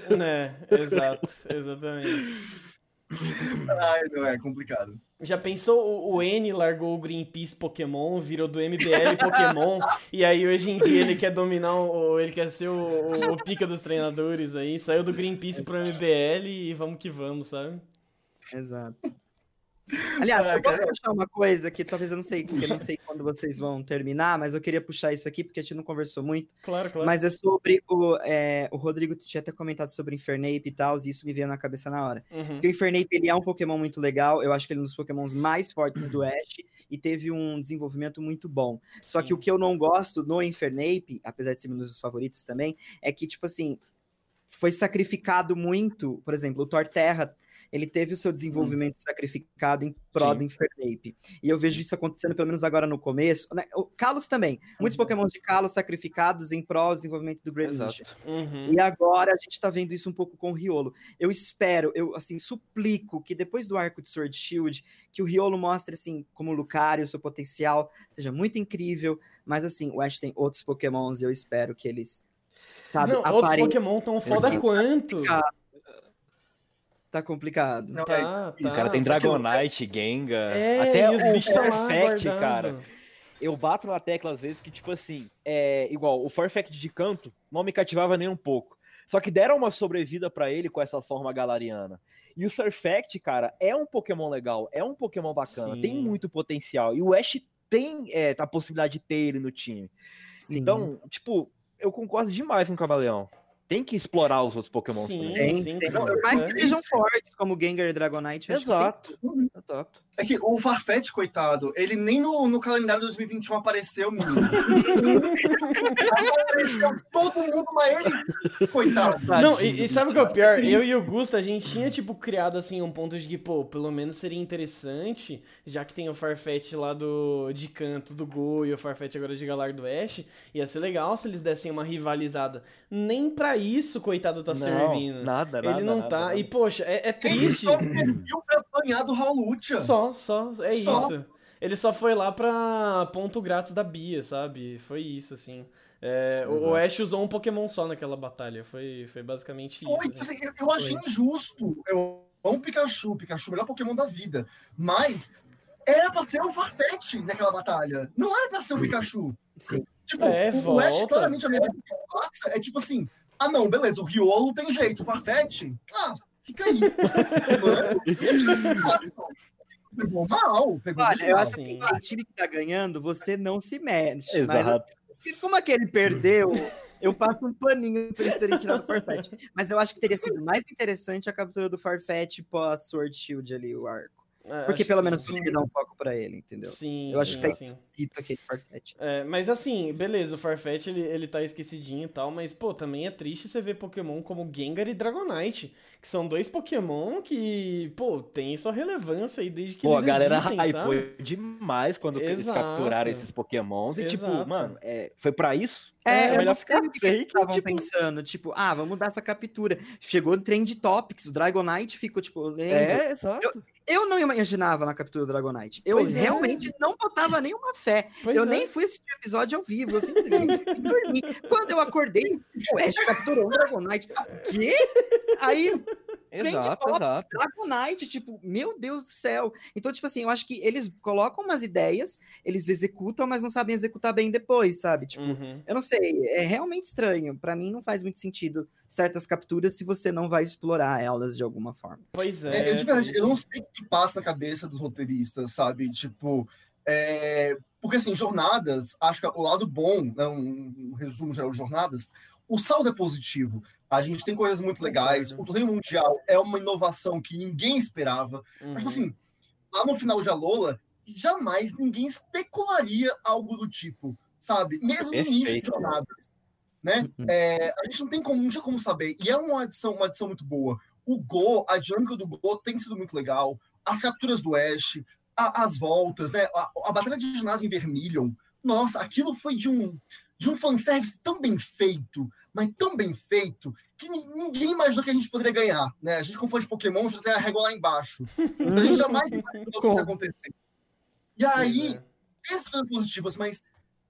Exatamente. Ai, não, é complicado. Já pensou o N largou o Greenpeace Pokémon, virou do MBL Pokémon, e aí hoje em dia ele quer dominar, ele quer ser o pica dos treinadores aí, saiu do Greenpeace pro MBL e vamos que vamos, sabe? Exato. Aliás, eu posso puxar uma coisa que talvez eu não sei quando vocês vão terminar, mas eu queria puxar isso aqui porque a gente não conversou muito. Claro. Mas é sobre o Rodrigo tinha até comentado sobre o Infernape e tal, e isso me veio na cabeça na hora. Porque o Infernape, ele é um Pokémon muito legal, eu acho que ele é um dos Pokémons mais fortes do Ash, e teve um desenvolvimento muito bom. Só que o que eu não gosto no Infernape, apesar de ser um dos favoritos também, é que, tipo assim, foi sacrificado muito, por exemplo, o Thor Terra, ele teve o seu desenvolvimento sacrificado em prol do Infernape. E eu vejo isso acontecendo, pelo menos agora no começo. Né? O Kalos também. Muitos Pokémons de Kalos sacrificados em prol do desenvolvimento do Greninja. E agora a gente tá vendo isso um pouco com o Riolo. Eu espero, eu assim, suplico que depois do arco de Sword Shield, que o Riolo mostre, assim, como o Lucario, o seu potencial, seja muito incrível. Mas, assim, o Ash tem outros Pokémons e eu espero que eles, sabe, Não, outros Pokémon tão foda quanto. Tá complicado. Não, Tá. Os caras tem Dragonite, Gengar, É, até e os o bichos tá lá Farfetch, guardado. cara. Eu bato na tecla às vezes que, tipo assim, igual o Farfetch de canto não me cativava nem um pouco. Só que deram uma sobrevida pra ele com essa forma galariana. E o Surfect, cara, é um Pokémon legal, é um Pokémon bacana, tem muito potencial. E o Ash tem a possibilidade de ter ele no time. Sim. Então, tipo, eu concordo demais com o Camaleão. Tem que explorar os outros Pokémon. Sim. Por mais que sejam fortes, como Gengar e Dragonite. Exato. É que o Farfetch, coitado, ele nem no calendário 2021 apareceu, menino. Apareceu todo mundo, mas ele, coitado. Não, e sabe o que é o pior? Eu e o Gusto, a gente tinha, tipo, criado, assim, um ponto de que, pô, pelo menos seria interessante, já que tem o Farfetch lá de canto do Go e o Farfetch agora de Galar do Ash, ia ser legal se eles dessem uma rivalizada. Nem pra isso, coitado, tá servindo. Nada. Ele não tá. Nada. E, poxa, é Ele triste. só serviu pra apanhar do Raul Lucha. Isso. Ele só foi lá pra ponto grátis da Bia, sabe? Foi isso, assim. O Ash usou um Pokémon só naquela batalha. Foi basicamente isso. Assim, eu achei injusto. Eu amo Pikachu. Pikachu é o melhor Pokémon da vida. Mas era pra ser o Farfetch naquela batalha. Não era pra ser o Pikachu. Sim. Tipo, o Ash claramente a melhor que passa é tipo assim, não, beleza, o Riolo tem jeito, o Farfetch, fica aí. Pegou mal. Olha, eu acho que o time que tá ganhando, você não se mexe. Exato. Mas como aquele perdeu, eu passo um paninho pra eles terem tirado o Farfetch. Mas eu acho que teria sido mais interessante a captura do Farfetch pós Sword Shield ali, o arco. Porque pelo menos poderia dar um foco pra ele, entendeu? Sim, eu acho que sim. Cito aquele Farfetch. Mas assim, beleza, o Farfetch ele tá esquecidinho e tal, mas pô, também é triste você ver Pokémon como Gengar e Dragonite, que são dois Pokémon que, pô, tem sua relevância aí desde que eles a galera existem, hypou sabe? demais quando eles capturaram esses Pokémons e tipo, mano, foi pra isso? É melhor ficar o que eles estavam pensando, tipo, vamos dar essa captura. Chegou no Trend Topics, o Dragonite ficou, tipo, lembro. Exato. Eu não imaginava na captura do Dragonite. Eu realmente não botava nenhuma fé. Nem fui assistir o episódio ao vivo, eu simplesmente fui dormir. Quando eu acordei, o Ash capturou um Dragonite. Quê? Aí, Trend Topics, Dragonite, tipo, meu Deus do céu. Então, tipo assim, eu acho que eles colocam umas ideias, eles executam, mas não sabem executar bem depois, sabe? Tipo, eu não sei, é realmente estranho. Pra mim não faz muito sentido certas capturas se você não vai explorar elas de alguma forma. Pois é. De verdade, eu não sei o que passa na cabeça dos roteiristas, sabe? Tipo, porque assim, jornadas, acho que o lado bom, né, um resumo geral de jornadas, o saldo é positivo. A gente tem coisas muito legais. O torneio mundial é uma inovação que ninguém esperava. Mas, tipo assim, lá no final de Alola, jamais ninguém especularia algo do tipo, sabe? Mesmo no início de jornadas. Né? A gente não tinha como saber. E é uma adição muito boa. O Go, a dinâmica do Go tem sido muito legal. As capturas do Ash, as voltas, né? A batalha de ginásio em Vermilion. Nossa, aquilo foi de um fanservice tão bem feito, mas tão bem feito, que ninguém imaginou que a gente poderia ganhar. Né? A gente, como fã de Pokémon, já tem a régua lá embaixo. Então a gente jamais imaginou que isso ia acontecer. E aí, tem essas coisas positivas, mas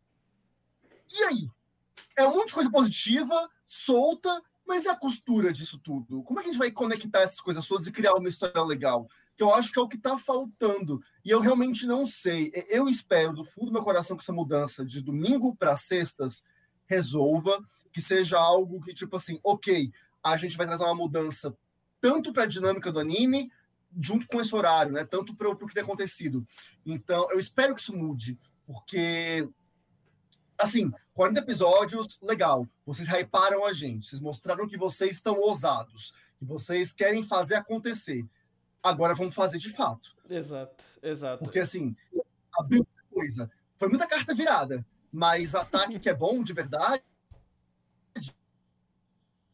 e aí? É um monte de coisa positiva, solta, mas e a costura disso tudo? Como é que a gente vai conectar essas coisas todas e criar uma história legal? Que eu acho que é o que tá faltando. E eu realmente não sei. Eu espero, do fundo do meu coração, que essa mudança de domingo para sextas resolva, que seja algo que, tipo assim, ok, a gente vai trazer uma mudança tanto para a dinâmica do anime, junto com esse horário, né? Tanto para o que tem acontecido. Então, eu espero que isso mude, porque assim, 40 episódios, legal. Vocês hyparam a gente. Vocês mostraram que vocês estão ousados. Que vocês querem fazer acontecer. Agora vamos fazer de fato. Exato. Porque, assim, abriu coisa. Foi muita carta virada. Mas ataque que é bom, de verdade,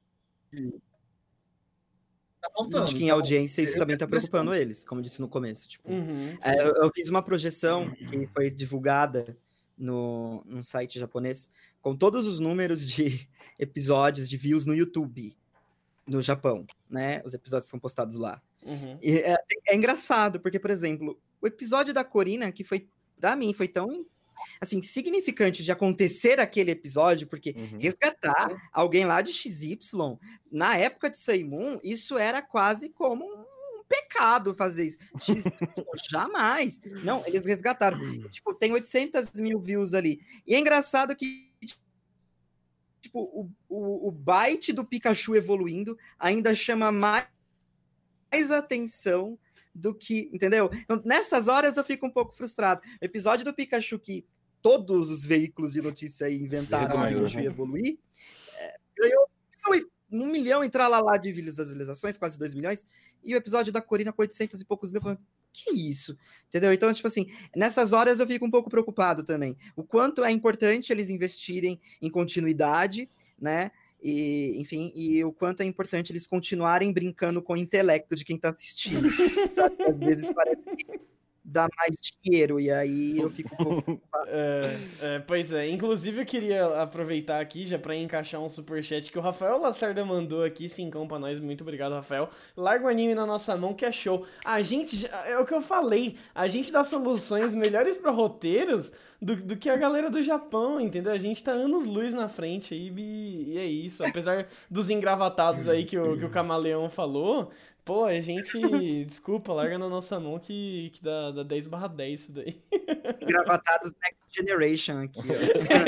Tá faltando. Acho que em audiência isso também tá preocupando eles, como eu disse no começo. Tipo, eu fiz uma projeção que foi divulgada num site japonês com todos os números de episódios de views no YouTube no Japão, né? Os episódios que são postados lá. E é engraçado, porque, por exemplo, o episódio da Corina, que foi, pra mim, foi tão assim, significante de acontecer aquele episódio, porque resgatar alguém lá de XY, na época de Seimun, isso era quase como um pecado fazer isso. XY, jamais. Não, eles resgataram. Tipo, tem 800 mil views ali. E é engraçado que tipo, o byte do Pikachu evoluindo ainda chama mais atenção do que, entendeu? Então, nessas horas eu fico um pouco frustrado. O episódio do Pikachu que todos os veículos de notícia aí inventaram que o Pikachu ia evoluir, ganhou 1 milhão e tralalá de visualizações, quase 2 milhões, e o episódio da Corina com 800 e poucos mil, falando, que isso? Entendeu? Então, tipo assim, nessas horas eu fico um pouco preocupado também. O quanto é importante eles investirem em continuidade, né? E, enfim, e o quanto é importante eles continuarem brincando com o intelecto de quem tá assistindo, sabe? Às vezes parece que dá mais dinheiro, e aí eu fico um pouco preocupado. Pois é, inclusive eu queria aproveitar aqui já pra encaixar um superchat que o Rafael Lacerda mandou aqui, 5 pra nós, muito obrigado, Rafael. Larga o anime na nossa mão que é show. A gente, é o que eu falei, a gente dá soluções melhores pra roteiros do que a galera do Japão, entendeu? A gente tá anos-luz na frente aí e é isso. Apesar dos engravatados aí que o Camaleão falou, pô, a gente, desculpa, larga na nossa mão que dá 10/10 isso daí. Engravatados Next Generation aqui, ó.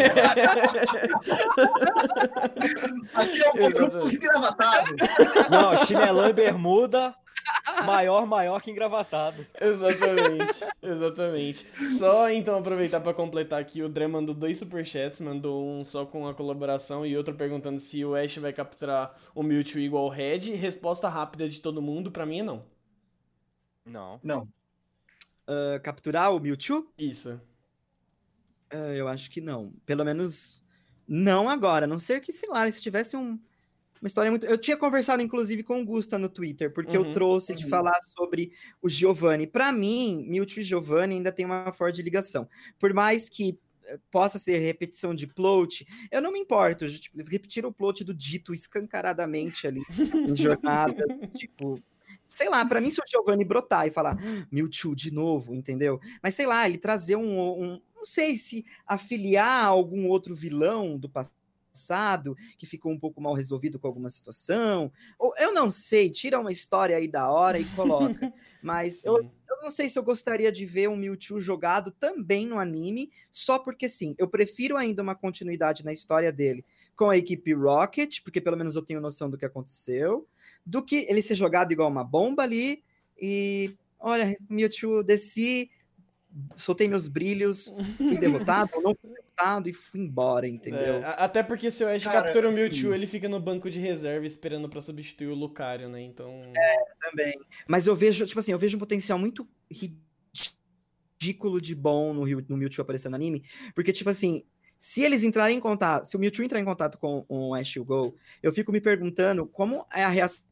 Aqui é o grupo dos engravatados. Não, chinelão e bermuda, maior que engravatado. Exatamente. Só então aproveitar pra completar aqui, o Dre mandou 2 superchats, mandou um só com a colaboração e outro perguntando se o Ash vai capturar o Mewtwo igual o Red. Resposta rápida de todo mundo, pra mim é não. Não. Capturar o Mewtwo? Isso. Eu acho que não. Pelo menos não agora. A não ser que, sei lá, se tivesse uma história muito... Eu tinha conversado, inclusive, com o Gusta no Twitter, porque eu trouxe de falar sobre o Giovanni. Pra mim, Mewtwo e Giovanni ainda tem uma forte ligação. Por mais que possa ser repetição de plot, eu não me importo. Tipo, eles repetiram o plot do Dito escancaradamente ali em jornada, tipo... Sei lá, pra mim, se o Giovanni brotar e falar Mewtwo de novo, entendeu? Mas sei lá, ele trazer não sei se afiliar a algum outro vilão do passado que ficou um pouco mal resolvido com alguma situação, ou eu não sei, tira uma história aí da hora e coloca. Mas eu não sei se eu gostaria de ver um Mewtwo jogado também no anime, só porque sim, eu prefiro ainda uma continuidade na história dele com a equipe Rocket, porque pelo menos eu tenho noção do que aconteceu, do que ele ser jogado igual uma bomba ali e, olha, Mewtwo, desci, soltei meus brilhos, fui derrotado, ou não fui derrotado e fui embora, entendeu? Até porque se o Ash captura o Mewtwo, ele fica no banco de reserva esperando pra substituir o Lucario, né? Então... Também. Mas eu vejo, tipo assim, eu vejo um potencial muito ridículo de bom no Mewtwo aparecendo no anime, porque, tipo assim, se eles entrarem em contato, se o Mewtwo entrar em contato com o Ash e o Go, eu fico me perguntando como é a reação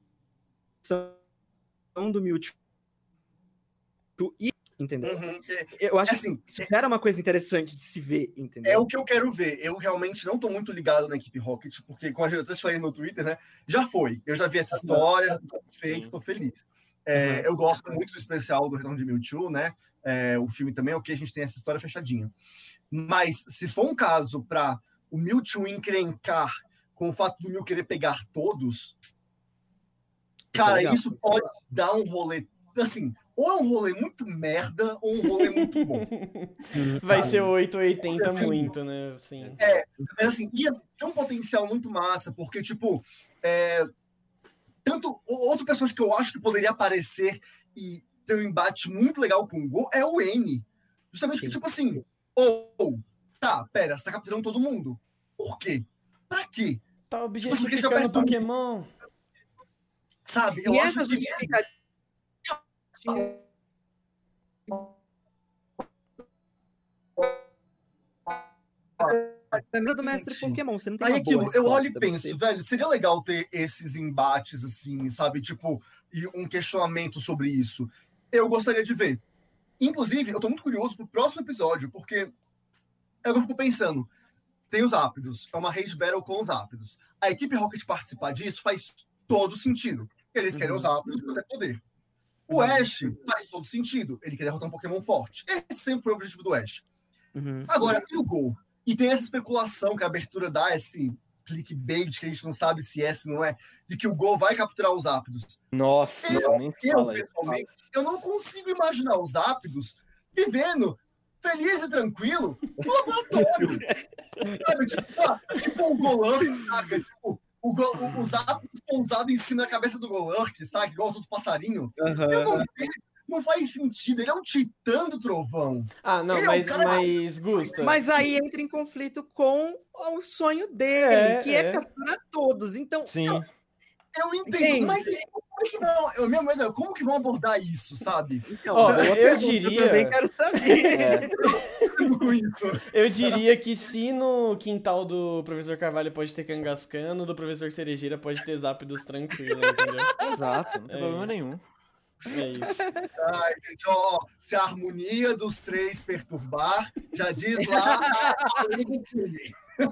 do Mewtwo e, entendeu? Eu acho assim, que isso era uma coisa interessante de se ver, entendeu? É o que eu quero ver. Eu realmente não tô muito ligado na equipe Rocket, porque com a diretora falei no Twitter, né? Já foi. Eu já vi essa história, já tô satisfeito, tô feliz. Eu gosto muito do especial do Retorno de Mewtwo, né? O filme também é o que a gente tem essa história fechadinha. Mas se for um caso para o Mewtwo encrencar com o fato do Mew querer pegar todos, cara, isso pode dar um rolê, assim, ou é um rolê muito merda, ou um rolê muito bom. Vai ser 880 assim, muito, né? Assim. Mas assim, ia ter um potencial muito massa, porque, tipo, tanto outro personagem que eu acho que poderia aparecer e ter um embate muito legal com o Go é o N. Justamente porque, tipo assim, tá, pera, você tá capturando todo mundo. Por quê? Pra quê? Tá objetificando Pokémon. Sabe? Eu acho que justificativa. É meio do mestre Gente, Pokémon, você não tem Aí uma boa aquilo, eu olho e resposta, penso, você- velho, seria legal ter esses embates, assim, sabe? Tipo, e um questionamento sobre isso. Eu gostaria de ver. Inclusive, eu tô muito curioso pro próximo episódio, porque eu fico pensando, tem os Ápidos, é uma Rage Battle com os Ápidos. A equipe Rocket participar disso faz todo sentido. Eles querem os Ápidos para ter poder. O Ash faz todo sentido. Ele quer derrotar um Pokémon forte. Esse sempre foi o objetivo do Ash. Uhum. Agora, e o Gol? E tem essa especulação que a abertura dá, esse clickbait que a gente não sabe se é, se não é, de que o Gol vai capturar os Ápidos. Nossa, nem fala isso. Pessoalmente, eu não consigo imaginar os Ápidos vivendo feliz e tranquilo no laboratório. Sabe, tipo o Golurk, saca? Tipo, os Ápidos pousados em cima da cabeça do Golurk, sabe? Igual os outros passarinhos. Não faz sentido. Ele é um titã do trovão. Ah, não, Ele mas, é um cara- mas, Gusta... Mas aí entra em conflito com o sonho dele, que é capturar todos. Então, Sim. Eu entendo, Gente. mas como que vão abordar isso, sabe? então Ó, boa eu pergunta, diria- Eu também quero saber. É. Com isso. Eu diria que se no quintal do professor Carvalho pode ter Kangaskhan, do professor Cerejeira pode ter Zápidos tranquilo, entendeu? Exato, não tem É problema isso. nenhum. É isso. Ai, gente, ó, se a harmonia dos três perturbar, já diz lá a lei do filme.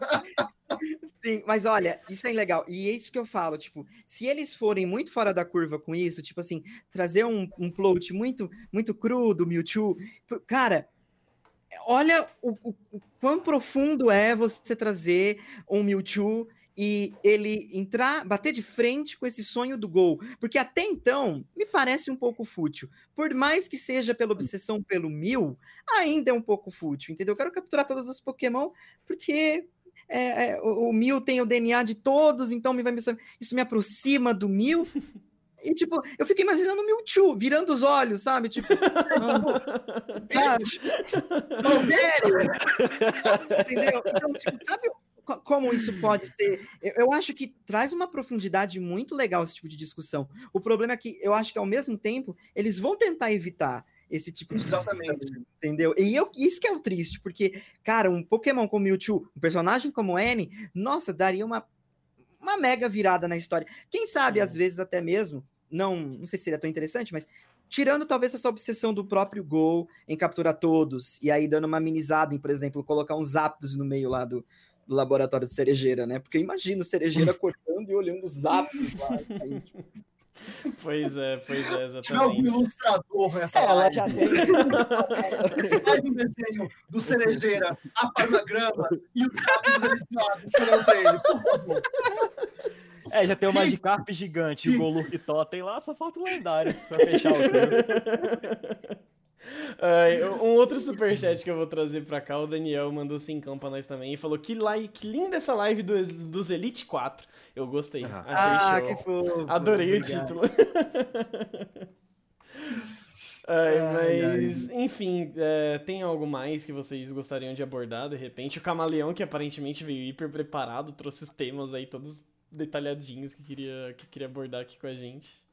Sim, mas olha, isso é legal. E é isso que eu falo, tipo, se eles forem muito fora da curva com isso, tipo assim, trazer um plot muito, muito cru do Mewtwo, cara, olha o quão profundo é você trazer um Mewtwo e ele entrar, bater de frente com esse sonho do Gol. Porque até então, me parece um pouco fútil. Por mais que seja pela obsessão pelo Mew, ainda é um pouco fútil, entendeu? Eu quero capturar todos os Pokémon, porque o Mew tem o DNA de todos, então isso me aproxima do Mew. E, tipo, eu fico imaginando o Mewtwo virando os olhos, sabe? Tipo, sabe? Sério? Entendeu? Então, tipo, sabe como isso pode ser? Eu acho que traz uma profundidade muito legal esse tipo de discussão. O problema é que eu acho que, ao mesmo tempo, eles vão tentar evitar esse tipo de discussão, entendeu? E isso que é o triste, porque, cara, um Pokémon como Mewtwo, um personagem como N, nossa, daria uma mega virada na história. Quem sabe, às vezes, até mesmo, não sei se seria tão interessante, mas tirando talvez essa obsessão do próprio Gol em capturar todos, e aí dando uma amenizada em, por exemplo, colocar uns Zapdos no meio lá do laboratório de Cerejeira, né? Porque eu imagino o Cerejeira cortando e olhando os Zapdos lá, assim, tipo. Pois é, Se tiver algum exatamente. ilustrador nessa Ela live, já tem. faz um desenho do Cerejeira, a Panagrama e os sábios ali do lado, ensinando pra ele, por favor. Já tem o Magikarp gigante e o Golurk Totem lá, só falta o lendário pra fechar o tempo. Um outro superchat que eu vou trazer pra cá, o Daniel mandou 5 pra nós também e falou que linda essa live dos Elite 4. Eu gostei, achei show. Que fofo. Adorei Obrigado. o título. Mas, enfim, tem algo mais que vocês gostariam de abordar, de repente? O Camaleão, que aparentemente veio hiper preparado, trouxe os temas aí todos detalhadinhos que queria abordar aqui com a gente.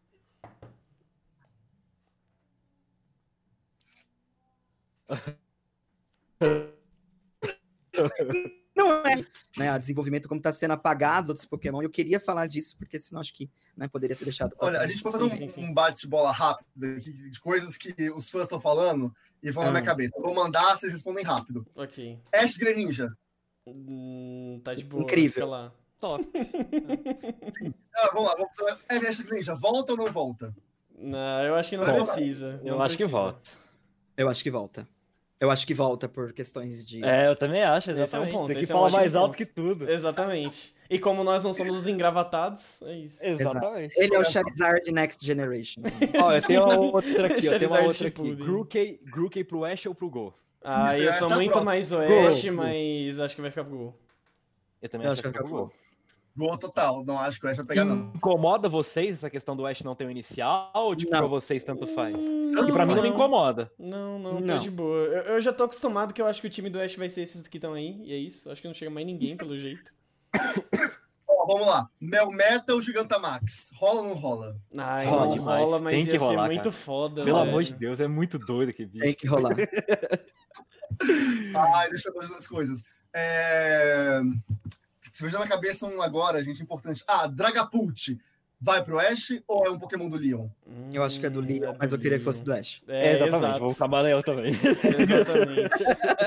Não é, né? O desenvolvimento como está sendo apagado dos outros Pokémon. Eu queria falar disso, porque senão acho que poderia ter deixado. Olha, a gente pode fazer um bate-bola rápido aqui, de coisas que os fãs estão falando e vão na minha cabeça. Eu vou mandar, vocês respondem rápido. Ok. Ash Greninja. Tá de boa. Incrível. Fica lá. Top. Vamos lá. Ash Greninja, volta ou não volta? Não, eu acho que não Volta. precisa. Eu não acho que precisa. volta. Eu acho que volta. Eu acho que volta por questões de. Eu também acho, Esse é um exatamente. ponto, Isso aqui esse é um fala ótimo mais alto ponto. que tudo. Exatamente. E como nós não somos os engravatados, é isso. Exatamente. Ele é o Charizard Next Generation. Olha, tem uma outra aqui, ó. Tem uma Charizard outra aqui. Shippuden. Grookey pro Ash ou pro Gol? Ah, eu sou essa muito próxima. mais Oeste, Gol. mas acho que vai ficar pro Gol. Eu também Eu acho acho que que é pro Gol. Gol total. Não acho que o Ash vai pegar, não. Incomoda vocês essa questão do Ash não ter um inicial ou tipo Não. pra vocês tanto faz? Tanto Que pra mim não me faz. incomoda. Não, tô Não. de boa. Eu já tô acostumado que eu acho que o time do Ash vai ser esses que estão aí, e é isso. Acho que não chega mais ninguém, pelo jeito. Ó, vamos lá. Melmetal ou Gigantamax? Rola ou não rola? Ai, Rola não demais. rola, mas Tem que ia ser rolar, muito cara. foda, Pelo velho. amor de Deus, é muito doido aquele bicho. Tem que rolar. Ai, deixa eu ver as coisas. Se veja na cabeça um agora, gente, importante. Dragapult. Vai pro Ash ou é um Pokémon do Leon? Eu acho que é do Leon, mas eu queria que fosse do Ash. Exatamente, exato. vou Camaneo também. Exatamente.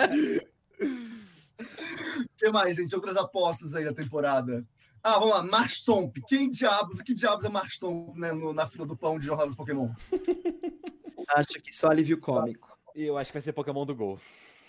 O que mais, gente? Outras apostas aí da temporada. Vamos lá, Marshtomp. Que diabos é Marshtomp, né, na fila do pão de jornadas Pokémon? Acho que só alívio cômico. E eu acho que vai ser Pokémon do Gol.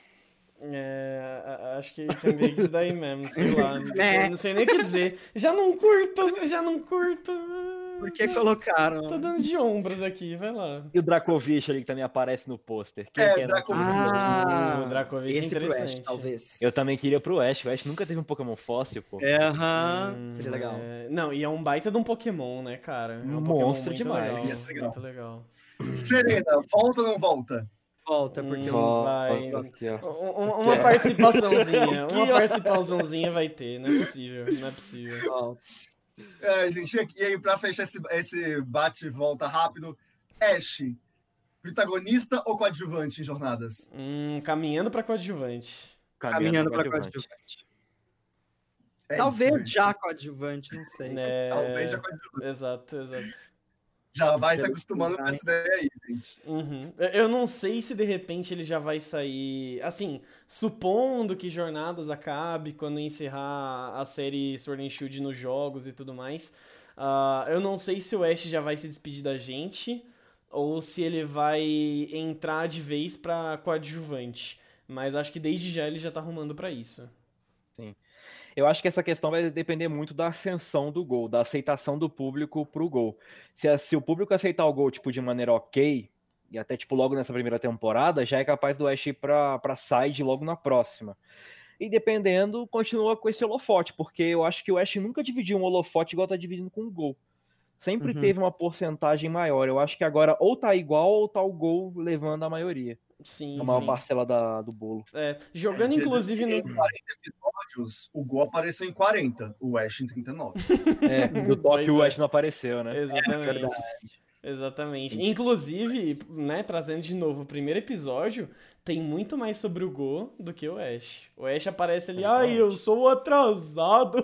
Acho que é meio que isso daí mesmo, sei lá. Não sei nem o que dizer. Já não curto. Por que colocaram? Tô dando de ombros aqui, vai lá. E o Dracovish ali que também aparece no pôster. Dracovish. O Dracovish é esse pro interessante. Ash, talvez. Eu também queria pro Ash. O Ash nunca teve um Pokémon fóssil, pô. Seria legal. Não, e é um baita de um Pokémon, né, cara? É um Monstro Pokémon muito demais. legal. Muito legal. Serena, volta ou não volta? Volta, porque vai. Aqui, ó. Uma participaçãozinha vai ter, não é possível. Volta. Gente, e aí, pra fechar esse bate e volta rápido, Ash, protagonista ou coadjuvante em jornadas? Caminhando pra coadjuvante. Caminhando pra coadjuvante. Talvez já coadjuvante, não sei. Talvez já coadjuvante. Exato. Já vai se acostumando com essa ideia aí, gente. Eu não sei se de repente ele já vai sair. Assim, supondo que Jornadas acabe quando encerrar a série Sword and Shield nos jogos e tudo mais. Eu não sei se o Ash já vai se despedir da gente ou se ele vai entrar de vez pra coadjuvante. Mas acho que desde já ele já tá arrumando pra isso. Sim. Eu acho que essa questão vai depender muito da ascensão do Gol, da aceitação do público pro Gol. Se o público aceitar o Gol, tipo, de maneira ok, e até, tipo, logo nessa primeira temporada, já é capaz do Ash ir pra side logo na próxima. E dependendo, continua com esse holofote, porque eu acho que o Ash nunca dividiu um holofote igual tá dividindo com o Gol. Sempre teve uma porcentagem maior. Eu acho que agora ou tá igual ou tá o Gol levando a maioria. Sim, a maior parcela do bolo. Jogando inclusive em 40 episódios, o Gol apareceu em 40, o Ash em 39. No Tóquio o Ash não apareceu, né? Exatamente. Inclusive, né, trazendo de novo o primeiro episódio, tem muito mais sobre o Go do que o Ash. O Ash aparece ali, eu sou atrasado,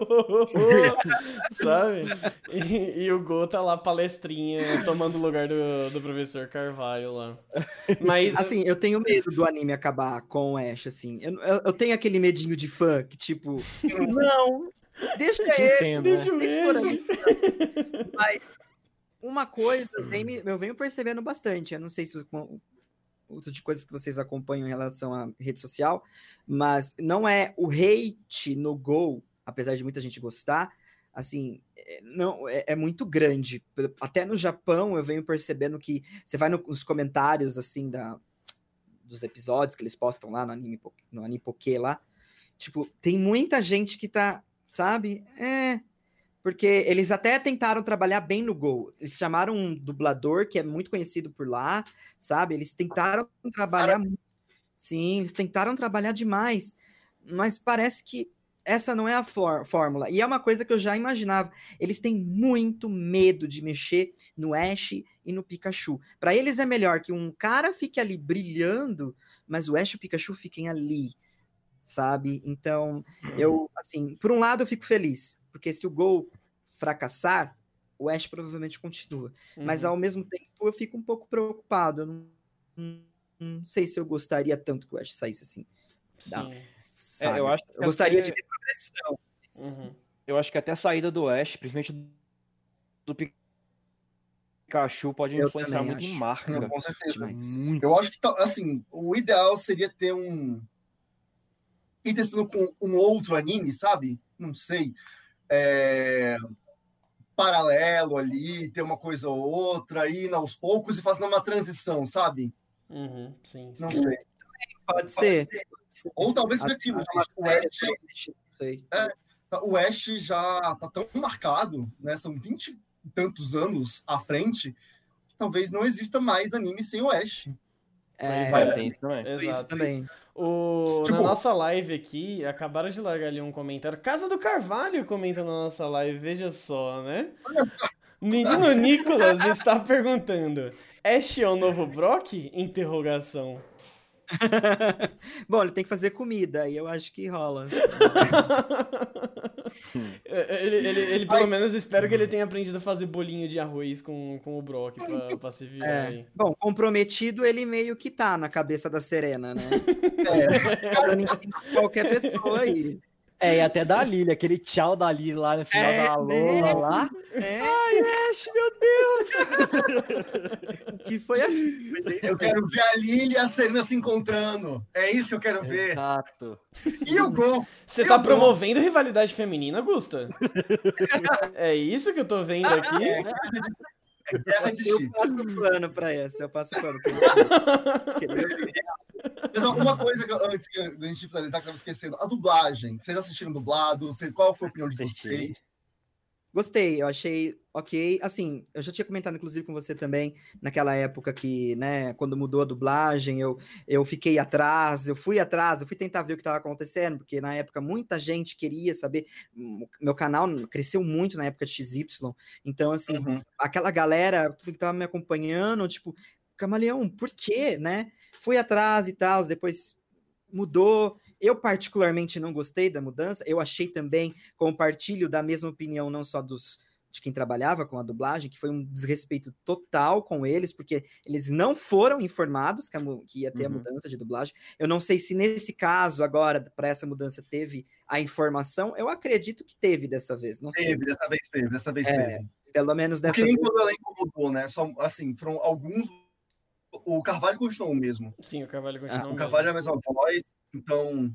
sabe? E o Go tá lá palestrinha, tomando o lugar do professor Carvalho lá. Mas, assim, eu tenho medo do anime acabar com o Ash, assim. Eu tenho aquele medinho de fã que, tipo, não, deixa ele, deixa por aí. Mas uma coisa, eu venho percebendo bastante, eu não sei se outras de coisas que vocês acompanham em relação à rede social, mas não é o hate no Go, apesar de muita gente gostar, assim, não é muito grande. Até no Japão eu venho percebendo que você vai nos comentários, assim, dos episódios que eles postam lá no Anipoke lá, tipo, tem muita gente que tá, sabe, porque eles até tentaram trabalhar bem no Go. Eles chamaram um dublador que é muito conhecido por lá, sabe? Eles tentaram trabalhar... Sim, eles tentaram trabalhar demais. Mas parece que essa não é a fórmula. E é uma coisa que eu já imaginava. Eles têm muito medo de mexer no Ash e no Pikachu. Para eles é melhor que um cara fique ali brilhando, mas o Ash e o Pikachu fiquem ali, sabe? Então, eu, assim, por um lado eu fico feliz, porque se o Go fracassar, o Ash provavelmente continua. Mas, ao mesmo tempo, eu fico um pouco preocupado. Eu não sei se eu gostaria tanto que o Ash saísse assim. Sim. Eu gostaria de ver progressão. Eu acho que até a saída do Ash, principalmente do Pikachu, pode influenciar muito em marca. Com certeza. Eu acho que, assim, o ideal seria ter ir testando com um outro anime, sabe? Não sei. Paralelo ali, ter uma coisa ou outra, ir aos poucos e fazendo uma transição, sabe? Sim. Não sei. Pode ser. Ou talvez seja aquilo, gente. O Ash já tá tão marcado, né? São 20 e tantos anos à frente, que talvez não exista mais anime sem o Ash. Isso também. Na nossa live aqui, acabaram de largar ali um comentário. Casa do Carvalho comenta na nossa live, veja só, né? Menino Nicolas está perguntando: Ash é o novo Brock? Interrogação. Bom, ele tem que fazer comida, aí eu acho que rola. Ele pelo menos espero que ele tenha aprendido a fazer bolinho de arroz com o Brock pra se virar aí. Bom, comprometido ele meio que tá na cabeça da Serena, né? Falando em qualquer pessoa aí. E até da Lily, aquele tchau da Lily lá no final da Lola lá. Ai, Ash, meu Deus! Que foi assim. Eu quero ver a Lily e a Serena se encontrando. É isso que eu quero ver. Exato. E o Gon? Você tá promovendo rivalidade feminina, Gusta? É isso que eu tô vendo aqui? É guerra de Eu chips. passo pano pra essa, eu passo pano. Mas uma coisa que antes da gente finalizar, que eu tava esquecendo. A dublagem. Vocês assistiram dublado? Qual foi a opinião de vocês? Gostei, eu achei ok. Assim, eu já tinha comentado, inclusive, com você também, naquela época que, né, quando mudou a dublagem, eu fiquei atrás, eu fui tentar ver o que estava acontecendo, porque na época muita gente queria saber. Meu canal cresceu muito na época de XY, então, assim, aquela galera, tudo que estava me acompanhando, tipo, Camaleão, por quê, né? Fui atrás e tal, depois mudou. Eu particularmente não gostei da mudança. Eu achei também, compartilho da mesma opinião, não só de quem trabalhava com a dublagem, que foi um desrespeito total com eles, porque eles não foram informados que ia ter a mudança de dublagem. Eu não sei se nesse caso, agora, para essa mudança, teve a informação. Eu acredito que teve dessa vez. Não sei. Dessa vez teve. Pelo menos dessa porque vez. Porque nem quando ela incomodou, né? Só, assim, foram alguns... O Carvalho continuou o mesmo. Sim, o Carvalho continuou o mesmo. O Carvalho é a mesma voz, então...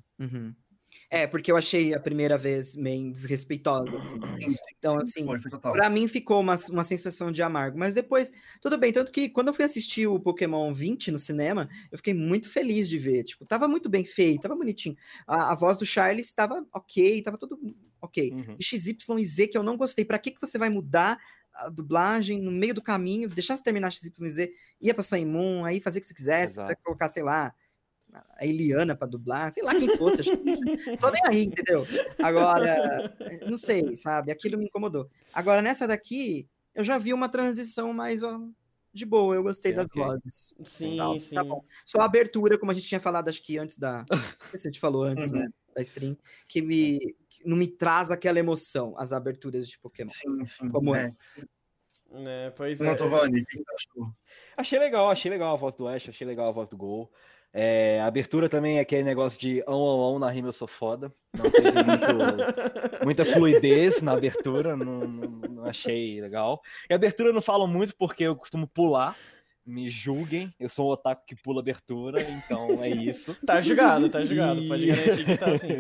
Porque eu achei a primeira vez meio desrespeitosa. Assim. Então, assim, pra mim ficou uma sensação de amargo. Mas depois, tudo bem. Tanto que quando eu fui assistir o Pokémon 20 no cinema, eu fiquei muito feliz de ver. Tipo, tava muito bem feito, tava bonitinho. A voz do Charles tava ok, tava tudo ok. E XY e Z que eu não gostei. Pra que você vai mudar a dublagem no meio do caminho, deixar você terminar XY e Z, ia pra Sun Moon, aí fazer o que você quisesse, se quiser colocar, sei lá, a Eliana pra dublar, sei lá quem fosse, tô nem aí, entendeu? Agora, não sei, sabe? Aquilo me incomodou. Agora, nessa daqui, eu já vi uma transição mais de boa, eu gostei das vozes. Sim, sim. Tá bom. Só a abertura, como a gente tinha falado, acho que antes da... Não sei se a gente falou antes, né? Da stream, que não me traz aquela emoção, as aberturas de Pokémon. Sim. Como é. Pois é. Tovani, o que você achou? Achei legal a voz do Ash, achei legal a voz do Gol. A abertura também é aquele negócio de na rima eu sou foda. Não teve muita fluidez na abertura, não achei legal. E a abertura eu não falo muito porque eu costumo pular. Me julguem, eu sou um otaku que pula abertura, então é isso. Tá julgado, pode garantir que tá assim.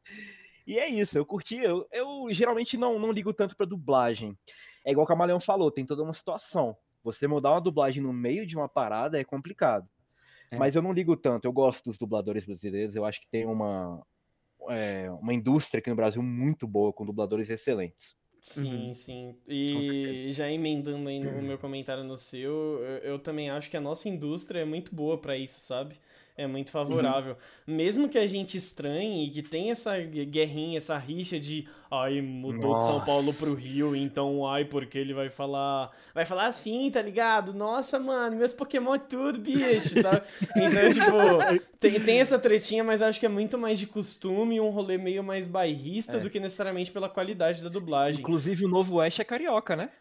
E é isso, eu curti, eu geralmente não ligo tanto pra dublagem. É igual o Camaleão falou, tem toda uma situação. Você mudar uma dublagem no meio de uma parada é complicado. Mas eu não ligo tanto, eu gosto dos dubladores brasileiros, eu acho que tem uma indústria aqui no Brasil muito boa, com dubladores excelentes. Sim. E já emendando aí no meu comentário no seu, eu também acho que a nossa indústria é muito boa pra isso, sabe? É muito favorável. Mesmo que a gente estranhe e que tem essa guerrinha, essa rixa de mudou de São Paulo pro Rio, então porque ele vai falar assim, tá ligado? Nossa, mano, meus Pokémon é tudo, bicho, sabe? Então, tipo, tem essa tretinha, mas acho que é muito mais de costume, um rolê meio mais bairrista do que necessariamente pela qualidade da dublagem. Inclusive o novo Ash é carioca, né?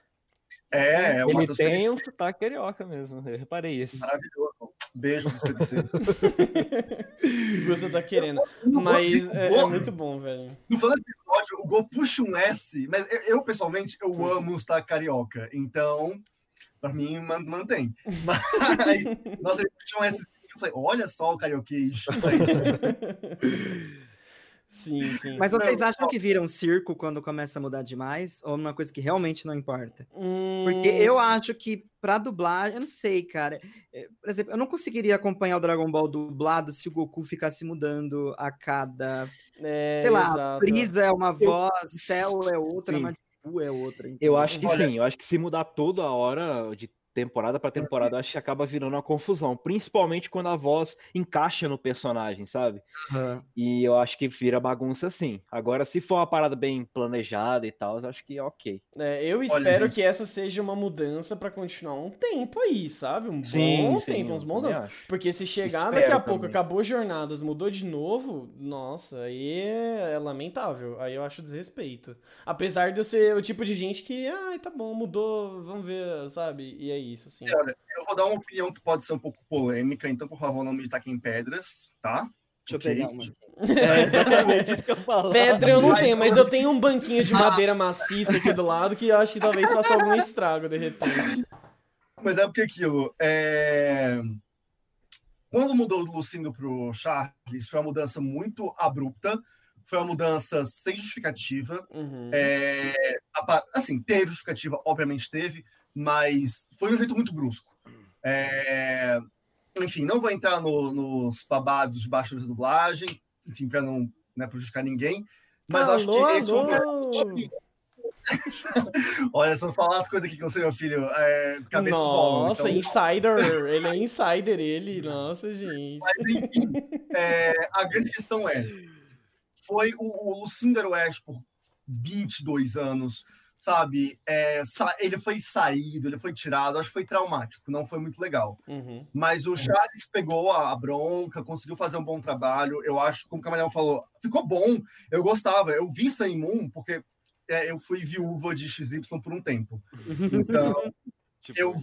Ele tem um sotaque carioca mesmo, eu reparei isso. Maravilhoso. Beijo pro SPDC. Gusta tá querendo. Mas é muito bom, velho. No final do episódio, o Go puxa um S, mas eu pessoalmente, eu amo o sotaque carioca. Então, pra mim, mantém. Mas, nossa, ele puxa um S. Eu falei, olha só o carioquês. Sim. Mas vocês acham que vira um circo quando começa a mudar demais? Ou uma coisa que realmente não importa? Porque eu acho que pra dublagem, eu não sei, cara. Por exemplo, eu não conseguiria acompanhar o Dragon Ball dublado se o Goku ficasse mudando a cada... sei lá, exato. Freeza é uma voz, Cell é outra, Majin Buu é outra. Então... Eu acho que sim, eu acho que se mudar toda hora, de temporada pra temporada, eu acho que acaba virando uma confusão. Principalmente quando a voz encaixa no personagem, sabe? E eu acho que vira bagunça assim. Agora, se for uma parada bem planejada e tal, eu acho que é ok. Eu espero que essa seja uma mudança pra continuar um tempo aí, sabe? Um bom tempo, uns bons também anos. acho. Porque se chegar Espero daqui a pouco, também. acabou jornadas, mudou de novo, nossa, aí é lamentável. Aí eu acho desrespeito. Apesar de eu ser o tipo de gente que, ai, tá bom, mudou, vamos ver, sabe? E é isso, assim. Olha, eu vou dar uma opinião que pode ser um pouco polêmica, então, por favor, não me taquem pedras, tá? Deixa eu Ok? pegar uma. É exatamente isso que eu falo. Pedra eu não tenho, mas eu tenho um banquinho de madeira maciça aqui do lado que eu acho que talvez faça algum estrago de repente. Mas é porque aquilo. Quando mudou do Lucindo pro Charles, foi uma mudança muito abrupta, foi uma mudança sem justificativa. Uhum. Assim, teve justificativa, obviamente teve, mas foi um jeito muito brusco. Enfim, não vou entrar nos babados de baixa da dublagem, enfim, para não prejudicar ninguém, mas acho que esse foi Olha, se eu falar as coisas aqui que eu sei, meu filho, cabeça rolam. Nossa, Então... insider, ele é insider, ele, nossa, gente. Mas, enfim, a grande questão foi o Lucindo Ash por 22 anos, sabe? Ele foi saído, ele foi tirado, acho que foi traumático, não foi muito legal. Uhum. Mas o Charles pegou a bronca, conseguiu fazer um bom trabalho, eu acho, como o Camaleão falou, ficou bom, eu gostava, eu vi Sun Moon porque eu fui viúva de XY por um tempo. Então, eu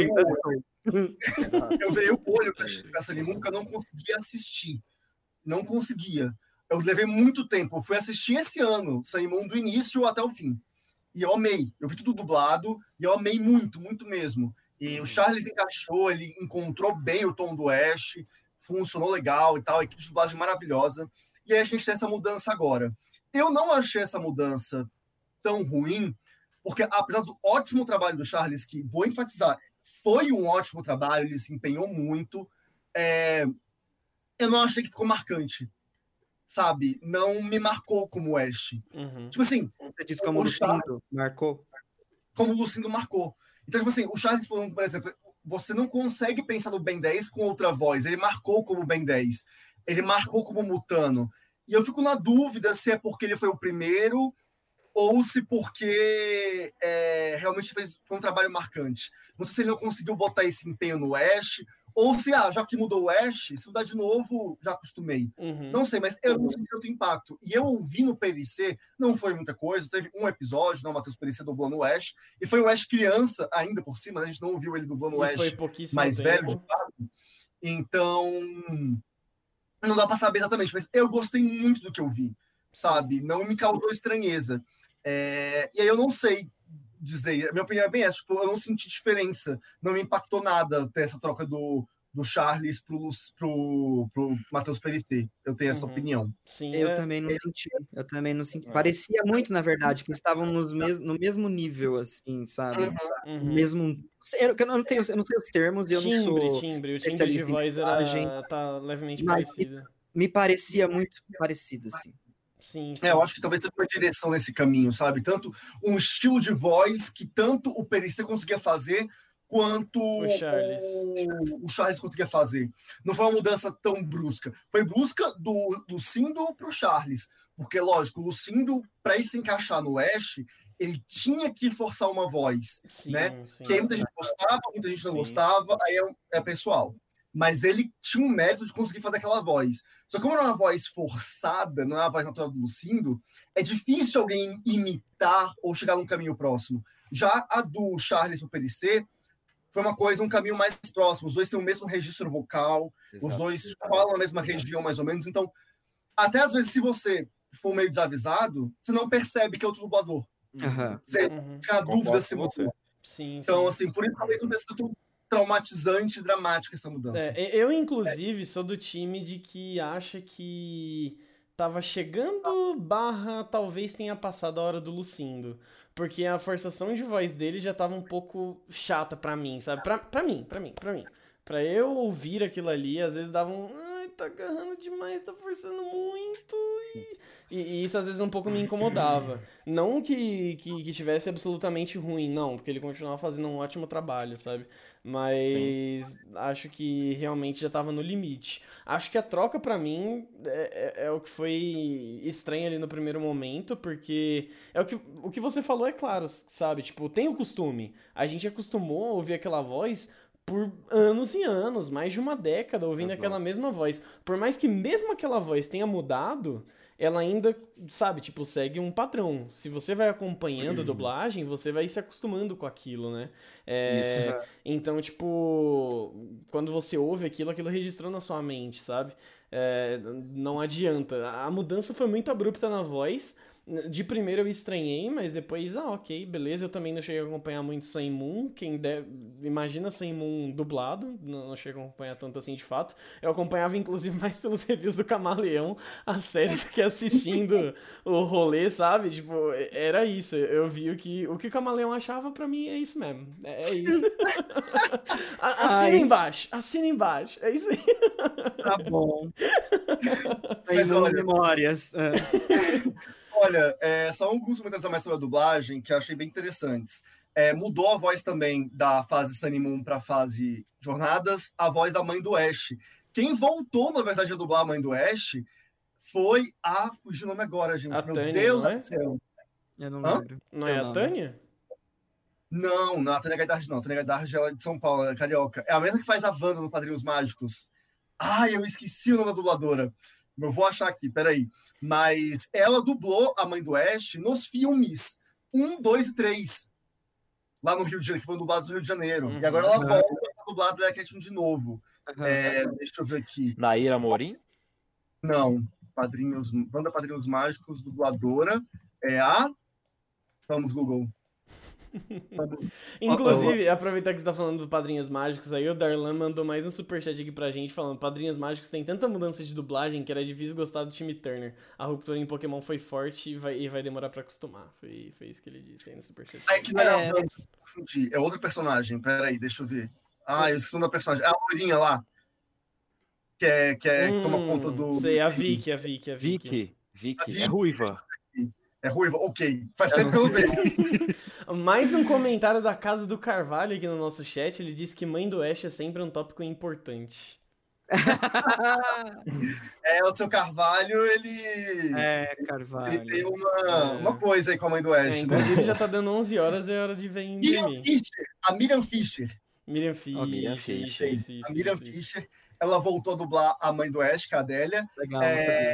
virei o olho para Sun Moon porque eu não conseguia assistir. Não conseguia. Eu levei muito tempo. Eu fui assistir esse ano, Sun Moon, do início até o fim. E eu amei. Eu vi tudo dublado e eu amei muito, muito mesmo. E o Charles encaixou, ele encontrou bem o tom do Ash, funcionou legal e tal, a equipe de dublagem maravilhosa. E aí a gente tem essa mudança agora. Eu não achei essa mudança tão ruim, porque apesar do ótimo trabalho do Charles, que vou enfatizar, foi um ótimo trabalho, ele se empenhou muito, eu não achei que ficou marcante, sabe? Não me marcou como Ash. Uhum. Tipo assim... Você disse como o Lucindo marcou? Como o Lucindo marcou. Então, tipo assim, o Charles, por exemplo, você não consegue pensar no Ben 10 com outra voz. Ele marcou como Ben 10. Ele marcou como Mutano. E eu fico na dúvida se é porque ele foi o primeiro ou se porque realmente foi um trabalho marcante. Não sei se ele não conseguiu botar esse empenho no Ash, ou se, já que mudou o Ash, se mudar de novo, já acostumei. Uhum. Não sei, mas eu não senti tanto impacto. E eu ouvi no PVC, não foi muita coisa, teve um episódio, o Matheus PVC dublando o Ash, e foi o Ash criança ainda por cima, né? A gente não ouviu ele dublando o Ash mais velho, de fato. Então, não dá pra saber exatamente, mas eu gostei muito do que eu vi, sabe? Não me causou estranheza. E aí eu não sei dizer, a minha opinião é bem essa, tipo, eu não senti diferença, não me impactou nada ter essa troca do Charles pro Matheus Perecer. Eu tenho essa opinião. Sim, eu também não senti. Parecia muito, na verdade, que eles estavam no mesmo nível, assim, sabe? Mesmo. Eu não sei os termos, eu não sou timbre. O timbre especialista de voz em tá levemente parecido. Me parecia muito parecido, assim. Sim. Eu acho que talvez seja uma direção nesse caminho, sabe? Tanto um estilo de voz que tanto o Perecer conseguia fazer, quanto o Charles conseguia fazer. Não foi uma mudança tão brusca. Foi brusca do Lucindo pro Charles. Porque, lógico, o Lucindo, para ele se encaixar no Ash, ele tinha que forçar uma voz, né? Sim. Que aí muita gente gostava, muita gente não gostava, aí é pessoal. Mas ele tinha um mérito de conseguir fazer aquela voz. Só que como não é uma voz forçada, não é a voz natural do Lucindo, é difícil alguém imitar ou chegar num caminho próximo. Já a do Charles pro Perecer foi um caminho mais próximo. Os dois têm o mesmo registro vocal, os dois falam a mesma região, mais ou menos. Então, até às vezes, se você for meio desavisado, você não percebe que é outro dublador. Você fica na dúvida se mudou. Então, assim, por isso talvez não tenha sido tão traumatizante e dramática essa mudança. Eu, inclusive, sou do time de que acha que tava chegando / talvez tenha passado a hora do Lucindo. Porque a forçação de voz dele já tava um pouco chata pra mim, sabe? Pra mim. Pra eu ouvir aquilo ali, às vezes dava um... Ai, tá agarrando demais, tá forçando muito. E isso às vezes um pouco me incomodava. Não que tivesse absolutamente ruim, não, porque ele continuava fazendo um ótimo trabalho, sabe? Mas acho que realmente já tava no limite. Acho que a troca pra mim é o que foi estranho ali no primeiro momento, porque o que você falou é claro, sabe? Tipo, tem o costume. A gente acostumou a ouvir aquela voz por anos e anos, mais de uma década ouvindo aquela mesma voz. Por mais que mesmo aquela voz tenha mudado, ela ainda, sabe, tipo, segue um padrão. Se você vai acompanhando a dublagem, você vai se acostumando com aquilo, né? Então, tipo, quando você ouve aquilo registrou na sua mente, sabe? Não adianta. A mudança foi muito abrupta na voz. De primeiro eu estranhei, mas depois, ok, beleza. Eu também não cheguei a acompanhar muito Sun Moon. Imagina Sun Moon dublado, não cheguei a acompanhar tanto assim de fato. Eu acompanhava inclusive mais pelos reviews do Camaleão, a série, do que assistindo o rolê, sabe? Tipo, era isso. Eu vi o que o Camaleão achava, pra mim é isso mesmo. É isso. Assina embaixo. É isso aí. Tá bom. Aí não memórias. Olha, só alguns comentários a mais sobre a dublagem que eu achei bem interessantes. Mudou a voz também da fase Sun Moon para a fase Jornadas, a voz da mãe do Ash. Quem voltou, na verdade, a dublar a mãe do Ash foi a... Fugiu o nome agora, gente. A Meu Tânia, Deus não do céu. Eu não lembro. Não é a Tânia? Não, a Tânia Gaidard não. A Tânia Gaidard ela é de São Paulo, ela é carioca. É a mesma que faz a Wanda no Padrinhos Mágicos. Ai, eu esqueci o nome da dubladora. Eu vou achar aqui, peraí. Mas ela dublou a mãe do Ash nos filmes 1, 2 e 3. Lá no Rio de Janeiro, que foram dublados no Rio de Janeiro. E agora ela volta para dublar a Black Cat de novo. Deixa eu ver aqui. Naira Amorim? Não. Banda Padrinhos Mágicos, dubladora. É a... Vamos, Google. Inclusive, aproveitar que você tá falando do Padrinhos Mágicos aí, o Darlan mandou mais um superchat aqui pra gente falando: Padrinhos Mágicos tem tanta mudança de dublagem que era difícil gostar do time Turner. A ruptura em Pokémon foi forte e vai demorar pra acostumar. Foi isso que ele disse aí no superchat. Que não era a Wanda, confundi. É outro personagem, peraí, deixa eu ver. Eu esqueci o nome da personagem. É a loirinha lá. Que toma conta do... Sei, a Vicky. Vicky. É ruiva. É ruiva? Ok. Faz tempo que eu não vejo. Mais um comentário da Casa do Carvalho aqui no nosso chat. Ele disse que mãe do Ash é sempre um tópico importante. O seu Carvalho, ele... Carvalho. Ele tem uma coisa aí com a mãe do Ash. Inclusive já tá dando 11 horas, é hora de vir dormir. A Miriam Fisher. Miriam Fisher. A Miriam Fisher, ela voltou a dublar a mãe do Ash, que é a Adélia. Legal,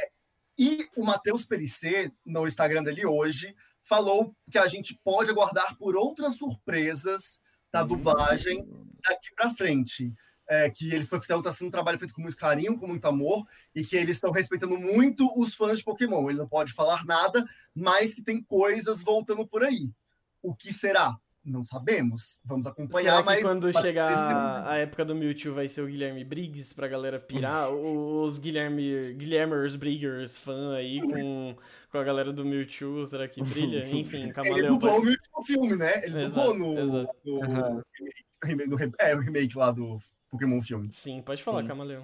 e o Matheus Perissé, no Instagram dele hoje, falou que a gente pode aguardar por outras surpresas da dublagem daqui para frente. Que ele está sendo um trabalho feito com muito carinho, com muito amor, e que eles estão respeitando muito os fãs de Pokémon. Ele não pode falar nada, mas que tem coisas voltando por aí. O que será? Não sabemos. Vamos acompanhar, mas quando chegar a época do Mewtwo vai ser o Guilherme Briggs pra galera pirar? Os Guilhermers Briggers fã aí com a galera do Mewtwo, será que brilha? Enfim, Camaleão. Ele dublou o Mewtwo no filme, né? Ele dublou no remake lá do Pokémon filme. Sim, pode falar, Camaleão.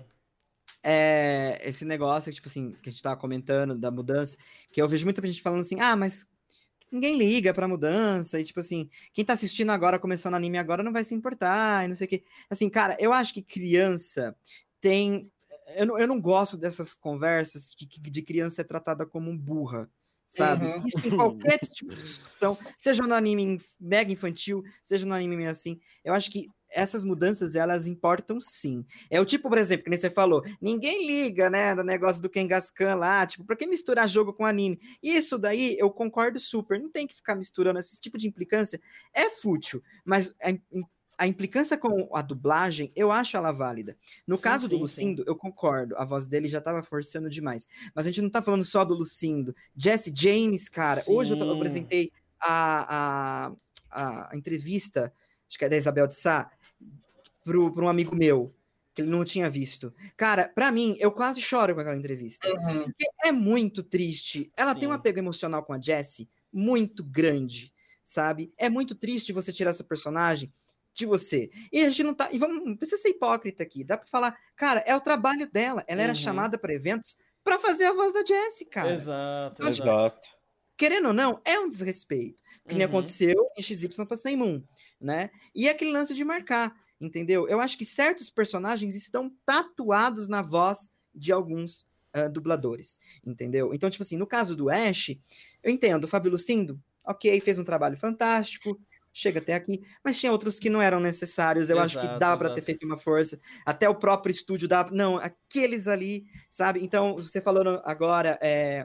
Esse negócio, tipo assim, que a gente tava comentando da mudança, que eu vejo muita gente falando assim, mas ninguém liga pra mudança, e tipo assim, quem tá assistindo agora, começando anime agora, não vai se importar, e não sei o que. Assim, cara, eu acho que criança tem... Eu não gosto dessas conversas de criança ser tratada como um burra, sabe? Isso em qualquer tipo de discussão, seja no anime mega infantil, seja no anime assim, eu acho que essas mudanças, elas importam sim. É o tipo, por exemplo, que nem você falou, ninguém liga, né, do negócio do Kangaskhan lá, tipo, pra que misturar jogo com anime? Isso daí, eu concordo super, não tem que ficar misturando esse tipo de implicância, é fútil, mas a implicância com a dublagem, eu acho ela válida. No caso do Lucindo, eu concordo, a voz dele já tava forçando demais, mas a gente não tá falando só do Lucindo. Jesse James, cara, hoje eu apresentei a entrevista, acho que é da Isabel de Sá, para um amigo meu, que ele não tinha visto. Cara, pra mim, eu quase choro com aquela entrevista. Porque é muito triste. Ela tem um apego emocional com a Jessie muito grande, sabe? É muito triste você tirar essa personagem de você. E a gente não tá... E não precisa ser hipócrita aqui. Dá pra falar, cara, é o trabalho dela. Ela era chamada para eventos pra fazer a voz da Jessie, cara. Exato, Então, tipo, exato. querendo ou não, é um desrespeito. Que nem Uhum. aconteceu em XY pra Sailor Moon, né? E aquele lance de marcar, entendeu? Eu acho que certos personagens estão tatuados na voz de alguns dubladores, entendeu? Então, tipo assim, no caso do Ash, eu entendo, o Fábio Lucindo, ok, fez um trabalho fantástico, chega até aqui, mas tinha outros que não eram necessários, eu acho que Exato, dava pra ter exato. feito uma força, até o próprio estúdio dava, não, aqueles ali, sabe? Então, você falando agora,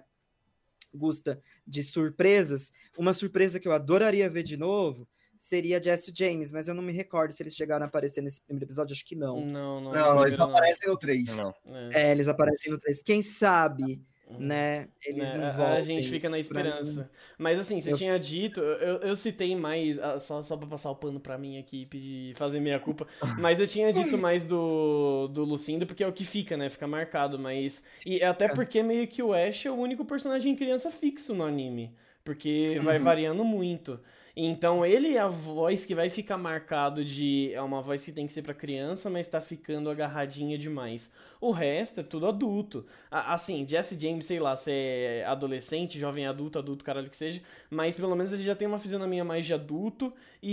Gusta, de surpresas, uma surpresa que eu adoraria ver de novo seria a Jesse James, mas eu não me recordo se eles chegaram a aparecer nesse primeiro episódio, acho que não. Não, Não, no eles primeiro não não. aparecem no 3. Não. Eles aparecem no 3. Quem sabe, né? Eles não voltam. A gente fica na esperança. Mas assim, você tinha dito, eu citei mais, só pra passar o pano pra mim aqui e pedir, fazer meia culpa, mas eu tinha dito mais do Lucindo, porque é o que fica, né? Fica marcado, mas. E até porque meio que o Ash é o único personagem criança fixo no anime. Porque vai variando muito. Então ele é a voz que vai ficar marcado de. É uma voz que tem que ser pra criança, mas tá ficando agarradinha demais. O resto é tudo adulto. Assim, Jesse James, sei lá, se é adolescente, jovem adulto, caralho que seja. Mas pelo menos ele já tem uma fisionomia mais de adulto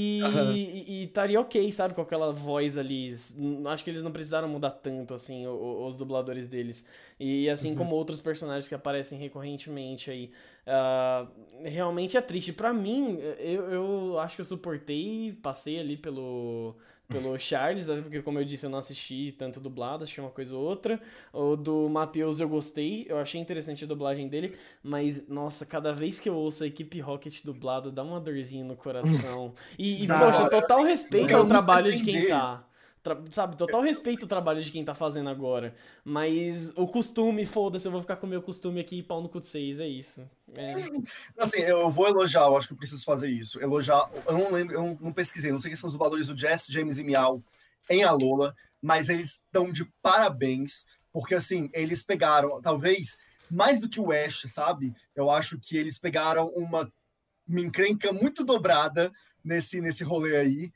e estaria ok, sabe? Com aquela voz ali. Acho que eles não precisaram mudar tanto, assim, os dubladores deles. E assim como outros personagens que aparecem recorrentemente aí. Realmente é triste. Pra mim, eu acho que eu suportei, passei ali pelo Charles, né? Porque como eu disse, eu não assisti tanto dublado, assisti uma coisa ou outra. O do Matheus eu gostei, eu achei interessante a dublagem dele, mas, nossa, cada vez que eu ouço a Equipe Rocket dublado, dá uma dorzinha no coração. Poxa, total respeito ao trabalho de quem tá. Sabe, total respeito ao trabalho de quem tá fazendo agora. Mas o costume, foda-se, eu vou ficar com o meu costume aqui e pau no cu de vocês, é isso. Assim, eu vou elogiar, eu acho que eu preciso fazer isso. Elogiar, eu não lembro, eu não pesquisei, não sei quem são os dubladores do Jesse, James e Miau em Alola, mas eles estão de parabéns, porque assim, eles pegaram, talvez, mais do que o Ash, sabe? Eu acho que eles pegaram uma encrenca muito dobrada nesse rolê aí,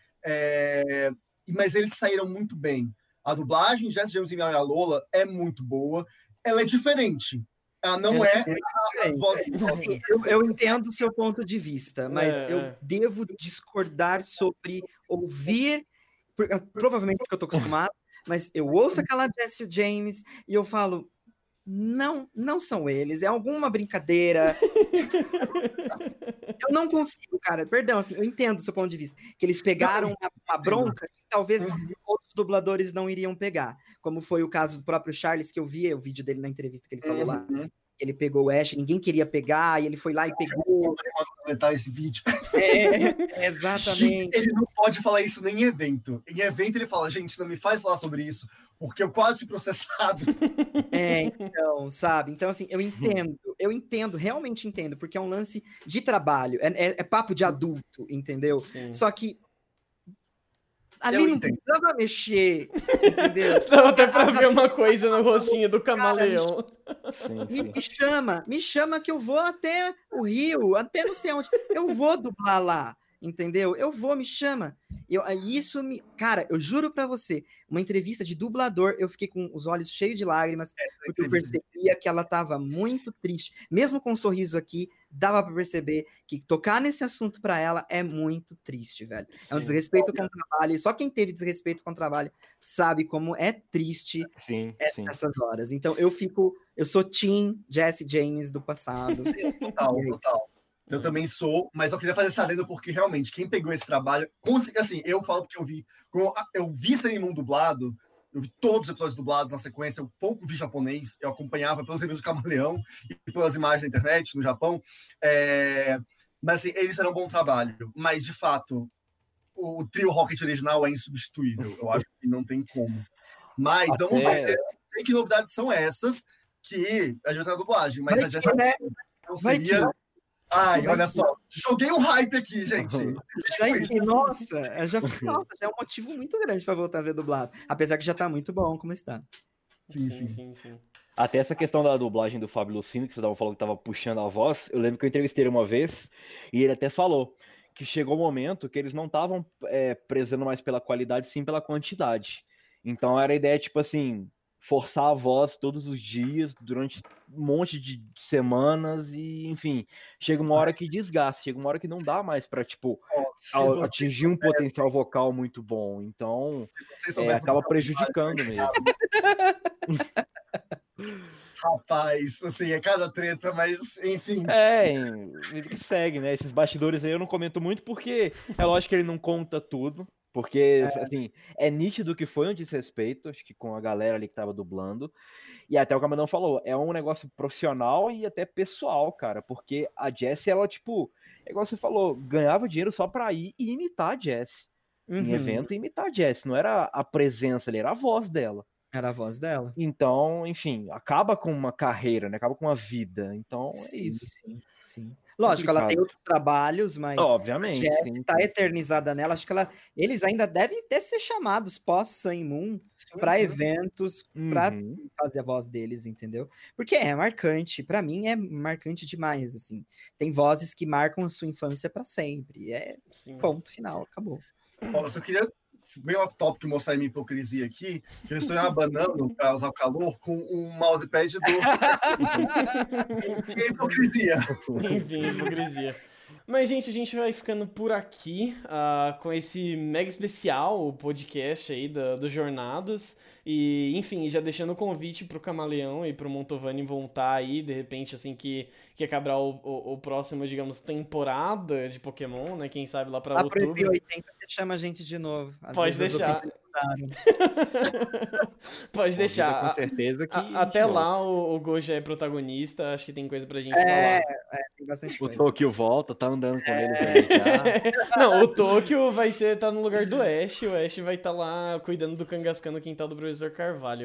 mas eles saíram muito bem. A dublagem de Jesse James e Miau e Alola é muito boa, ela é diferente. Ela não é a voz. Assim, eu entendo o seu ponto de vista, mas eu devo discordar sobre ouvir, provavelmente porque eu tô acostumado, mas eu ouço aquela Jesse James e eu falo, não são eles, é alguma brincadeira. Eu não consigo, cara, perdão, assim, eu entendo o seu ponto de vista, que eles pegaram uma bronca que talvez outros dubladores não iriam pegar, como foi o caso do próprio Charles, que eu vi o vídeo dele na entrevista que ele falou lá, ele pegou o Ash, ninguém queria pegar, e ele foi lá e pegou. Eu vou comentar esse vídeo. Exatamente. Ele não pode falar isso nem em evento. Em evento ele fala, gente, não me faz falar sobre isso, porque eu quase fui processado. Então, sabe? Então, assim, eu entendo, realmente entendo, porque é um lance de trabalho, é papo de adulto, entendeu? Sim. Só que ali não precisava mexer, entendeu? Dava até pra ver uma coisa no rostinho do camaleão. Me chama que eu vou até o Rio, até não sei onde. Eu vou dublar lá, entendeu? Me chama. Cara, eu juro pra você, uma entrevista de dublador, eu fiquei com os olhos cheios de lágrimas, porque eu percebia que ela tava muito triste. Mesmo com um sorriso aqui, dava pra perceber que tocar nesse assunto pra ela é muito triste, velho. Sim. É um desrespeito com o trabalho, e só quem teve desrespeito com o trabalho sabe como é triste nessas horas. Então eu sou Team Jesse James do passado. Total. Eu também sou, mas eu queria fazer essa lenda porque realmente quem pegou esse trabalho, assim, eu falo porque eu vi Sailor Moon dublado, eu vi todos os episódios dublados na sequência, eu pouco vi japonês, eu acompanhava pelos reviews do Camaleão e pelas imagens da internet no Japão, mas assim, eles fizeram um bom trabalho, mas de fato o trio Rocket original é insubstituível, eu acho que não tem como. Mas vamos ver, sei que novidades são essas que a gente tem a dublagem, mas a Jessica não seria... Ai, olha só, joguei um hype aqui, gente. Nossa, já é um motivo muito grande para voltar a ver dublado. Apesar que já tá muito bom como está. Sim. Até essa questão da dublagem do Fábio Lucindo, que você tava falando que tava puxando a voz, eu lembro que eu entrevistei ele uma vez, e ele até falou que chegou um momento que eles não estavam prezando mais pela qualidade, sim pela quantidade. Então era a ideia, tipo assim, forçar a voz todos os dias, durante um monte de semanas, e enfim, chega uma hora que desgasta, chega uma hora que não dá mais pra, tipo, atingir um potencial vocal muito bom, então acaba prejudicando mesmo. Rapaz, assim, é cada treta, mas enfim. Ele que segue, né? Esses bastidores aí eu não comento muito, porque é lógico que ele não conta tudo, porque, assim, é nítido que foi um desrespeito, acho que com a galera ali que tava dublando, e até o Camarão falou, é um negócio profissional e até pessoal, cara, porque a Jessie, ela, tipo, é igual você falou, ganhava dinheiro só pra ir e imitar a Jessie. Em evento, imitar a Jessie, não era a presença ali, era a voz dela. Era a voz dela. Então, enfim, acaba com uma carreira, né? Acaba com uma vida. Então, é isso. Sim. Lógico, ela tem outros trabalhos, mas obviamente, a Jessie tá eternizada nela. Acho que eles ainda devem até ser chamados pós-Sun Moon para eventos, para fazer a voz deles, entendeu? Porque é marcante. Para mim, é marcante demais, assim. Tem vozes que marcam a sua infância para sempre. Ponto final, acabou. Eu só queria bem off-topic mostrar minha hipocrisia aqui, que eu estou abanando para usar o calor com um mousepad do... Que hipocrisia. Enfim, hipocrisia. Mas, gente, a gente vai ficando por aqui com esse mega especial, o podcast aí do Jornadas. E, enfim, já deixando o convite pro Camaleão e pro Montovani voltar aí, de repente, assim, que acabar o próximo, digamos, temporada de Pokémon, né? Quem sabe lá pra outubro. Pro 80 você chama a gente de novo. Pode deixar. Pode deixar. Com certeza que até lá o Go já é protagonista, acho que tem coisa pra gente falar. Tem bastante coisa. O Tokyo volta, tá andando com ele pra já. Não, o Tokyo vai tá no lugar do Ash, o Ash vai estar lá cuidando do Kangaskhan no quintal do professor Carvalho.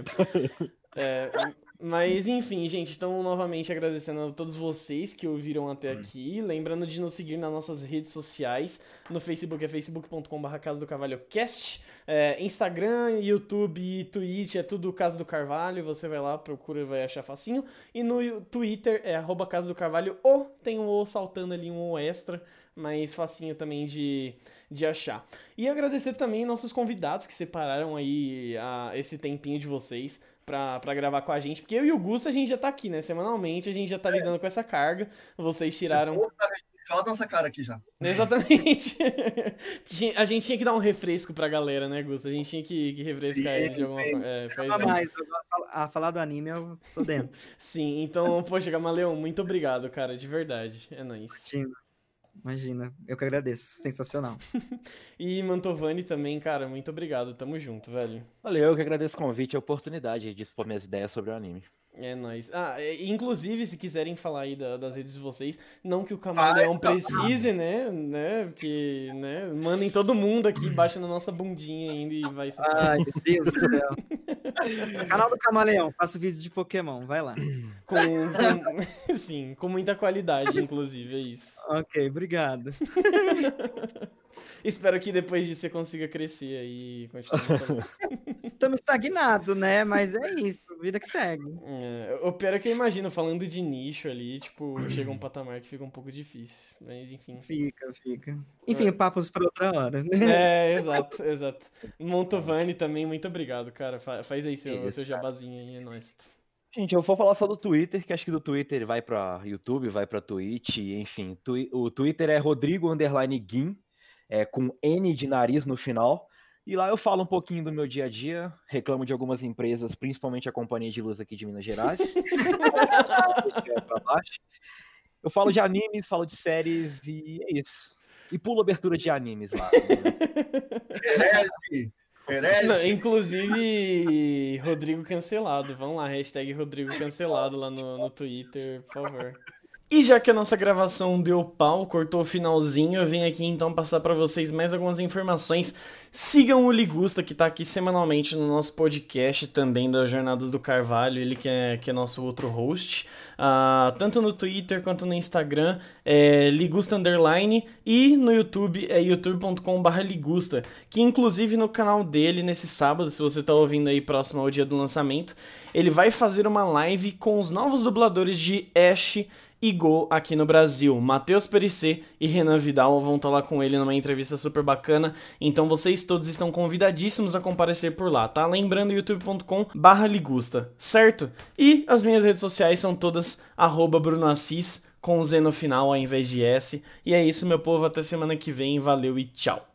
Mas enfim, gente, então novamente agradecendo a todos vocês que ouviram até aqui, lembrando de nos seguir nas nossas redes sociais, no Facebook é facebook.com/Casa do Carvalho Cast, Instagram, YouTube e Twitch é tudo Casa do Carvalho, você vai lá, procura e vai achar facinho, e no Twitter é @Casa do Carvalho, ou tem um O saltando ali, um O extra, mas facinho também de achar. E agradecer também nossos convidados que separaram aí esse tempinho de vocês pra gravar com a gente, porque eu e o Gusto a gente já tá aqui, né, semanalmente, a gente já tá lidando com essa carga, vocês tiraram... Fala da nossa cara aqui já. Exatamente. A gente tinha que dar um refresco pra galera, né, Gusto? A gente tinha que refrescar eles de alguma forma. Mas a falar do anime eu tô dentro. Sim, então, poxa, Camaleão, muito obrigado, cara, de verdade. É nóis. Imagina, eu que agradeço, sensacional. E Mantovani também, cara, muito obrigado, tamo junto, velho. Valeu, eu que agradeço o convite e a oportunidade de expor minhas ideias sobre o anime. É nóis. Inclusive, se quiserem falar aí das redes de vocês, não que o Camaleão precise, né, porque, né, mandem todo mundo aqui, baixa na nossa bundinha ainda e vai ser... Ai, meu Deus do céu. Canal do Camaleão, faço vídeo de Pokémon, vai lá. Sim, com muita qualidade, inclusive, é isso. Ok, obrigado. Espero que depois disso você consiga crescer aí e continuar nessa... Estamos estagnados, né? Mas é isso, vida que segue. O pior é que eu imagino, falando de nicho ali, tipo, chega um patamar que fica um pouco difícil, mas enfim. Fica. Enfim, papos para outra hora. Exato. Montovani também, muito obrigado, cara. Faz aí seu jabazinho aí, é nóis. Gente, eu vou falar só do Twitter, que acho que do Twitter vai pra YouTube, vai pra Twitch, enfim. O Twitter é Rodrigo_Guim, com N de nariz no final. E lá eu falo um pouquinho do meu dia a dia, reclamo de algumas empresas, principalmente a Companhia de Luz aqui de Minas Gerais. Eu falo de animes, falo de séries e é isso. E pulo abertura de animes lá. Não, inclusive, Rodrigo cancelado. Vamos lá, hashtag Rodrigo cancelado lá no Twitter, por favor. E já que a nossa gravação deu pau, cortou o finalzinho, eu vim aqui então passar pra vocês mais algumas informações. Sigam o Ligusta, que tá aqui semanalmente no nosso podcast também das Jornadas do Carvalho, ele que é nosso outro host. Tanto no Twitter quanto no Instagram é Ligusta_, e no YouTube é youtube.com/Ligusta, que inclusive no canal dele, nesse sábado, se você tá ouvindo aí próximo ao dia do lançamento, ele vai fazer uma live com os novos dubladores de Ash e Go aqui no Brasil. Matheus Perissé e Renan Vidal vão estar lá com ele numa entrevista super bacana, então vocês todos estão convidadíssimos a comparecer por lá, tá? Lembrando, youtube.com/ligusta, certo? E as minhas redes sociais são todas @BrunoAssis, com Z no final ao invés de S. E é isso, meu povo, até semana que vem, valeu e tchau!